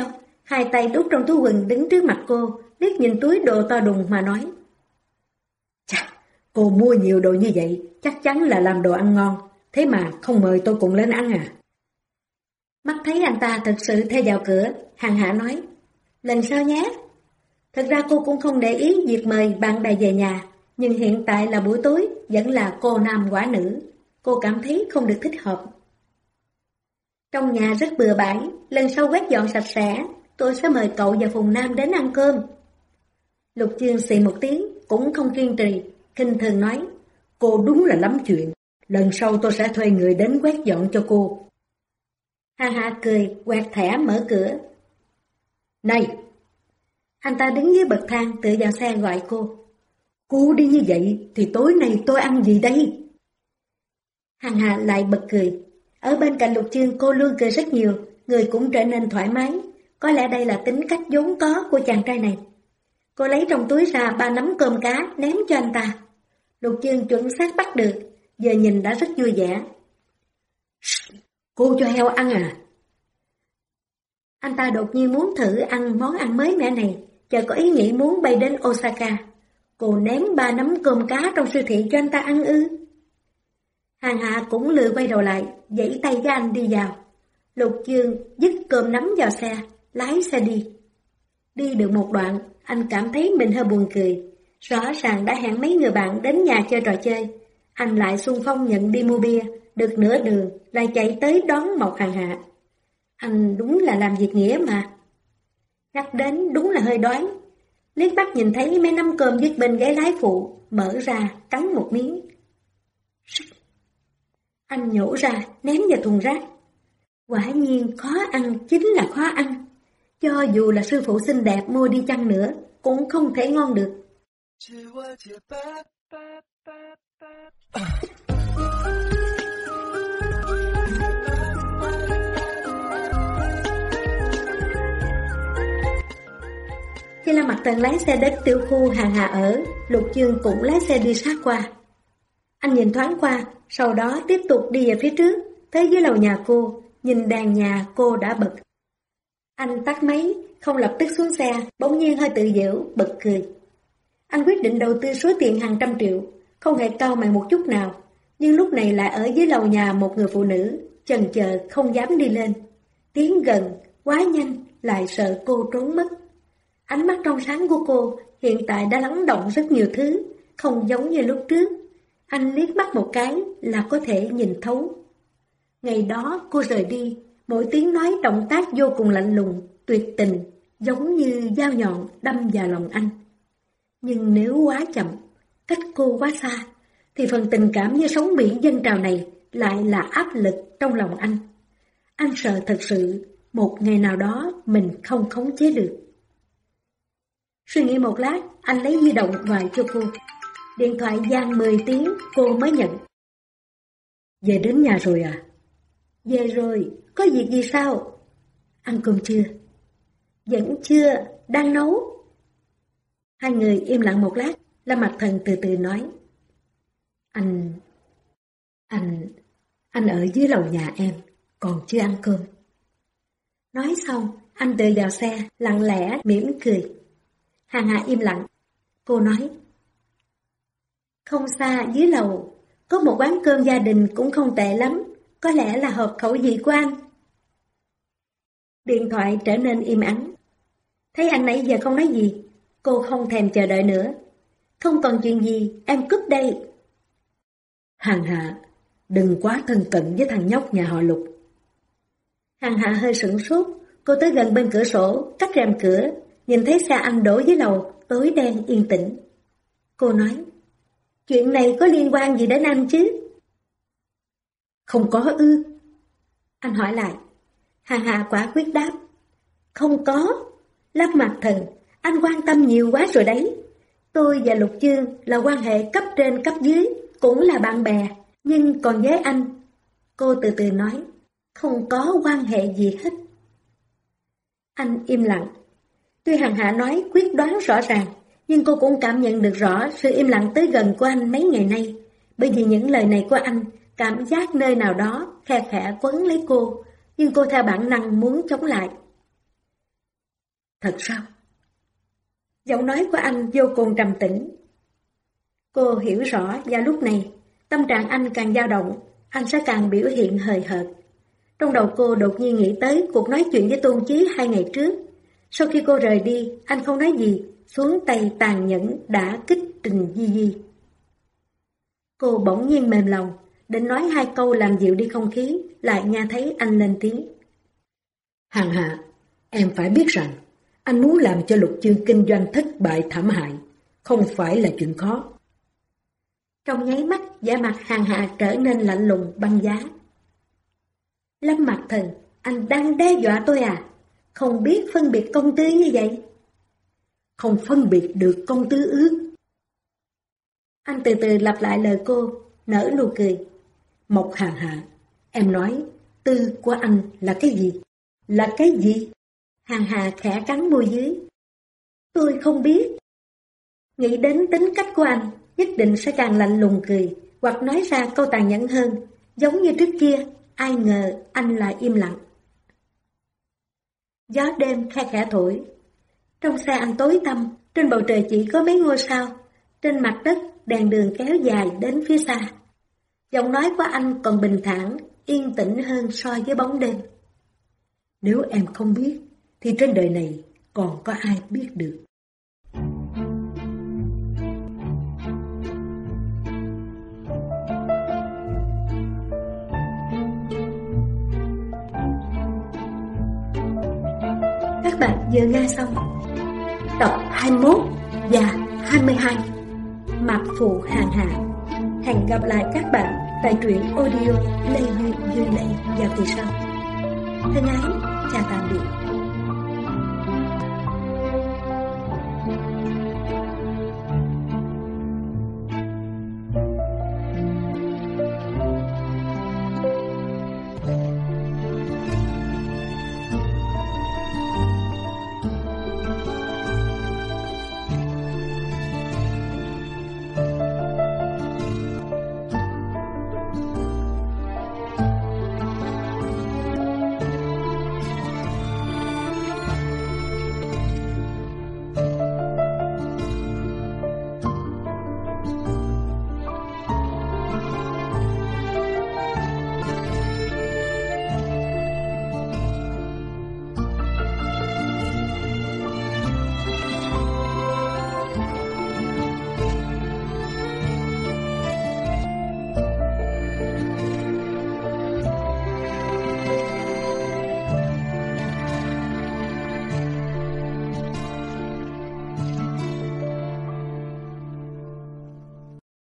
[SPEAKER 1] Hai tay đút trong túi quần đứng trước mặt cô, liếc nhìn túi đồ to đùng mà nói.
[SPEAKER 2] Chà, cô mua nhiều đồ như vậy, chắc chắn là làm đồ ăn ngon, thế mà không mời tôi cùng lên ăn à?
[SPEAKER 1] Mắt thấy anh ta thật sự theo vào cửa, Hằng Hạ nói, lần sau nhé. Thật ra cô cũng không để ý việc mời bạn bè về nhà, nhưng hiện tại là buổi tối, vẫn là cô nam quả nữ. Cô cảm thấy không được thích hợp. Trong nhà rất bừa bãi, lần sau quét dọn sạch sẽ, tôi sẽ mời cậu và Phùng Nam đến ăn cơm. Lục Chương xì một tiếng, cũng không kiên trì, khinh thường nói,
[SPEAKER 2] cô đúng là lắm chuyện, lần sau tôi sẽ thuê người đến quét dọn cho cô.
[SPEAKER 1] Hằng Hạ cười, quẹt thẻ mở cửa.
[SPEAKER 2] Này!
[SPEAKER 1] Anh ta đứng dưới bậc thang tựa vào xe gọi cô.
[SPEAKER 2] Cô đi như vậy thì tối nay tôi ăn gì đây?
[SPEAKER 1] Hằng Hạ lại bật cười. Ở bên cạnh Lục Chương cô luôn cười rất nhiều, người cũng trở nên thoải mái. Có lẽ đây là tính cách vốn có của chàng trai này. Cô lấy trong túi ra 3 nắm cơm cá ném cho anh ta. Lục Chương chuẩn xác bắt được, giờ nhìn đã rất vui vẻ.
[SPEAKER 2] Cô cho heo ăn à?
[SPEAKER 1] Anh ta đột nhiên muốn thử ăn món ăn mới mẻ này, chợt có ý nghĩ muốn bay đến Osaka. Cô ném 3 nắm cơm cá trong siêu thị cho anh ta ăn ư? Hằng Hạ cũng lười quay đầu lại, giãy tay cho anh đi vào. Lục Chương dứt cơm nắm vào xe, lái xe đi. Đi được một đoạn, anh cảm thấy mình hơi buồn cười. Rõ ràng đã hẹn mấy người bạn đến nhà chơi trò chơi. Anh lại xung phong nhận đi mua bia, được nửa đường lại chạy tới đón một Hằng Hạ. Anh đúng là làm việc nghĩa mà. Nhắc đến đúng là hơi đói. Liếc mắt nhìn thấy mấy nắm cơm dứt bên ghế lái phụ, mở ra, cắn một miếng. Anh nhổ ra, ném vào thùng rác. Quả nhiên khó ăn chính là khó ăn. Cho dù là sư phụ xinh đẹp mua đi chăng nữa, cũng không thể ngon được. Khi La Mặc Thần lái xe đến tiểu khu Hằng Hà ở, Lục Chương cũng lái xe đi sát qua. Anh nhìn thoáng qua, sau đó tiếp tục đi về phía trước, tới dưới lầu nhà cô, nhìn đàn nhà cô đã bật. Anh tắt máy, không lập tức xuống xe, bỗng nhiên hơi tự giễu, bật cười. Anh quyết định đầu tư số tiền hàng trăm triệu, không hề cau mày một chút nào, nhưng lúc này lại ở dưới lầu nhà một người phụ nữ, chần chờ không dám đi lên. Tiến gần, quá nhanh, lại sợ cô trốn mất. Ánh mắt trong sáng của cô hiện tại đã lắng động rất nhiều thứ, không giống như lúc trước. Anh liếc mắt một cái là có thể nhìn thấu. Ngày đó cô rời đi, mỗi tiếng nói động tác vô cùng lạnh lùng, tuyệt tình, giống như dao nhọn đâm vào lòng anh. Nhưng nếu quá chậm, cách cô quá xa, thì phần tình cảm như sóng biển dâng trào này lại là áp lực trong lòng anh. Anh sợ thật sự một ngày nào đó mình không khống chế được. Suy nghĩ một lát, anh lấy di động gọi cho cô. Điện thoại vang 10 tiếng, cô mới nhận.
[SPEAKER 2] Về đến nhà rồi à?
[SPEAKER 1] Về rồi, có việc gì sao?
[SPEAKER 2] Ăn cơm chưa?
[SPEAKER 1] Vẫn chưa, đang nấu.
[SPEAKER 2] Hai người im lặng một lát, La Mặc Thần từ từ nói. Anh ở dưới lầu nhà em, còn chưa ăn cơm.
[SPEAKER 1] Nói xong, anh tựa vào xe, lặng lẽ, mỉm cười. Hằng Hà im lặng. Cô nói. Không xa dưới lầu, có một quán cơm gia đình cũng không tệ lắm, có lẽ là hợp khẩu vị của anh. Điện thoại trở nên im ắng. Thấy anh nãy giờ không nói gì, cô không thèm chờ đợi nữa. Không còn chuyện gì, em cúp đây.
[SPEAKER 2] Hằng Hạ, đừng quá thân cận với thằng nhóc nhà họ Lục.
[SPEAKER 1] Hằng Hạ hơi sửng sốt, cô tới gần bên cửa sổ, cách rèm cửa, nhìn thấy xe anh đổ dưới lầu, tối đen yên tĩnh. Cô nói, chuyện này có liên quan gì đến anh chứ?
[SPEAKER 2] Không có ư?
[SPEAKER 1] Anh hỏi lại. Hằng Hạ quả quyết đáp, không có. Lâm Mặc Thần, anh quan tâm nhiều quá rồi đấy. Tôi và Lục Chương là quan hệ cấp trên cấp dưới, cũng là bạn bè, nhưng còn với anh, cô từ từ nói, không có quan hệ gì hết. Anh im lặng. Tuy Hằng Hạ nói quyết đoán rõ ràng, nhưng cô cũng cảm nhận được rõ sự im lặng tới gần của anh mấy ngày nay. Bởi vì những lời này của anh, cảm giác nơi nào đó khe khẽ quấn lấy cô, nhưng cô theo bản năng muốn chống lại.
[SPEAKER 2] Thật sao?
[SPEAKER 1] Giọng nói của anh vô cùng trầm tĩnh. Cô hiểu rõ và lúc này, tâm trạng anh càng dao động, anh sẽ càng biểu hiện hời hợt. Trong đầu cô đột nhiên nghĩ tới cuộc nói chuyện với Tôn Chí 2 ngày trước. Sau khi cô rời đi, anh không nói gì, xuống tay tàn nhẫn đã kích Trình Di Di. Cô bỗng nhiên mềm lòng, định nói 2 câu làm dịu đi không khí, lại nghe thấy anh lên tiếng.
[SPEAKER 2] Hằng Hà, em phải biết rằng, anh muốn làm cho Lục Chương kinh doanh thất bại thảm hại, không phải là chuyện khó.
[SPEAKER 1] Trong nháy mắt, vẻ mặt Hằng Hà trở nên lạnh lùng băng giá. Lâm Mặc Thần, anh đang đe dọa tôi à? Không biết phân biệt công tư như vậy?
[SPEAKER 2] Không phân biệt được công tư ư?
[SPEAKER 1] Anh từ từ lặp lại lời cô, nở nụ cười.
[SPEAKER 2] Mộc Hằng Hà, em nói, tư của anh là cái gì? Là cái gì?
[SPEAKER 1] Hằng Hà khẽ cắn môi dưới. Tôi không biết. Nghĩ đến tính cách của anh, nhất định sẽ càng lạnh lùng cười, hoặc nói ra câu tàn nhẫn hơn, giống như trước kia, ai ngờ anh lại im lặng. Gió đêm khe khẽ thổi. Trong xe anh tối tăm, trên bầu trời chỉ có mấy ngôi sao, trên mặt đất đèn đường kéo dài đến phía xa. Giọng nói của anh còn bình thản, yên tĩnh hơn so với bóng đêm.
[SPEAKER 2] Nếu em không biết, thì trên đời này còn có ai biết được.
[SPEAKER 1] Các bạn vừa nghe xong tập 21 và 22 Mạc Phụ Hằng Hà. Hẹn gặp lại các bạn tại truyện audio Lê Duyên Duyên Lê vào kỳ sau. Thân ái, chào tạm biệt.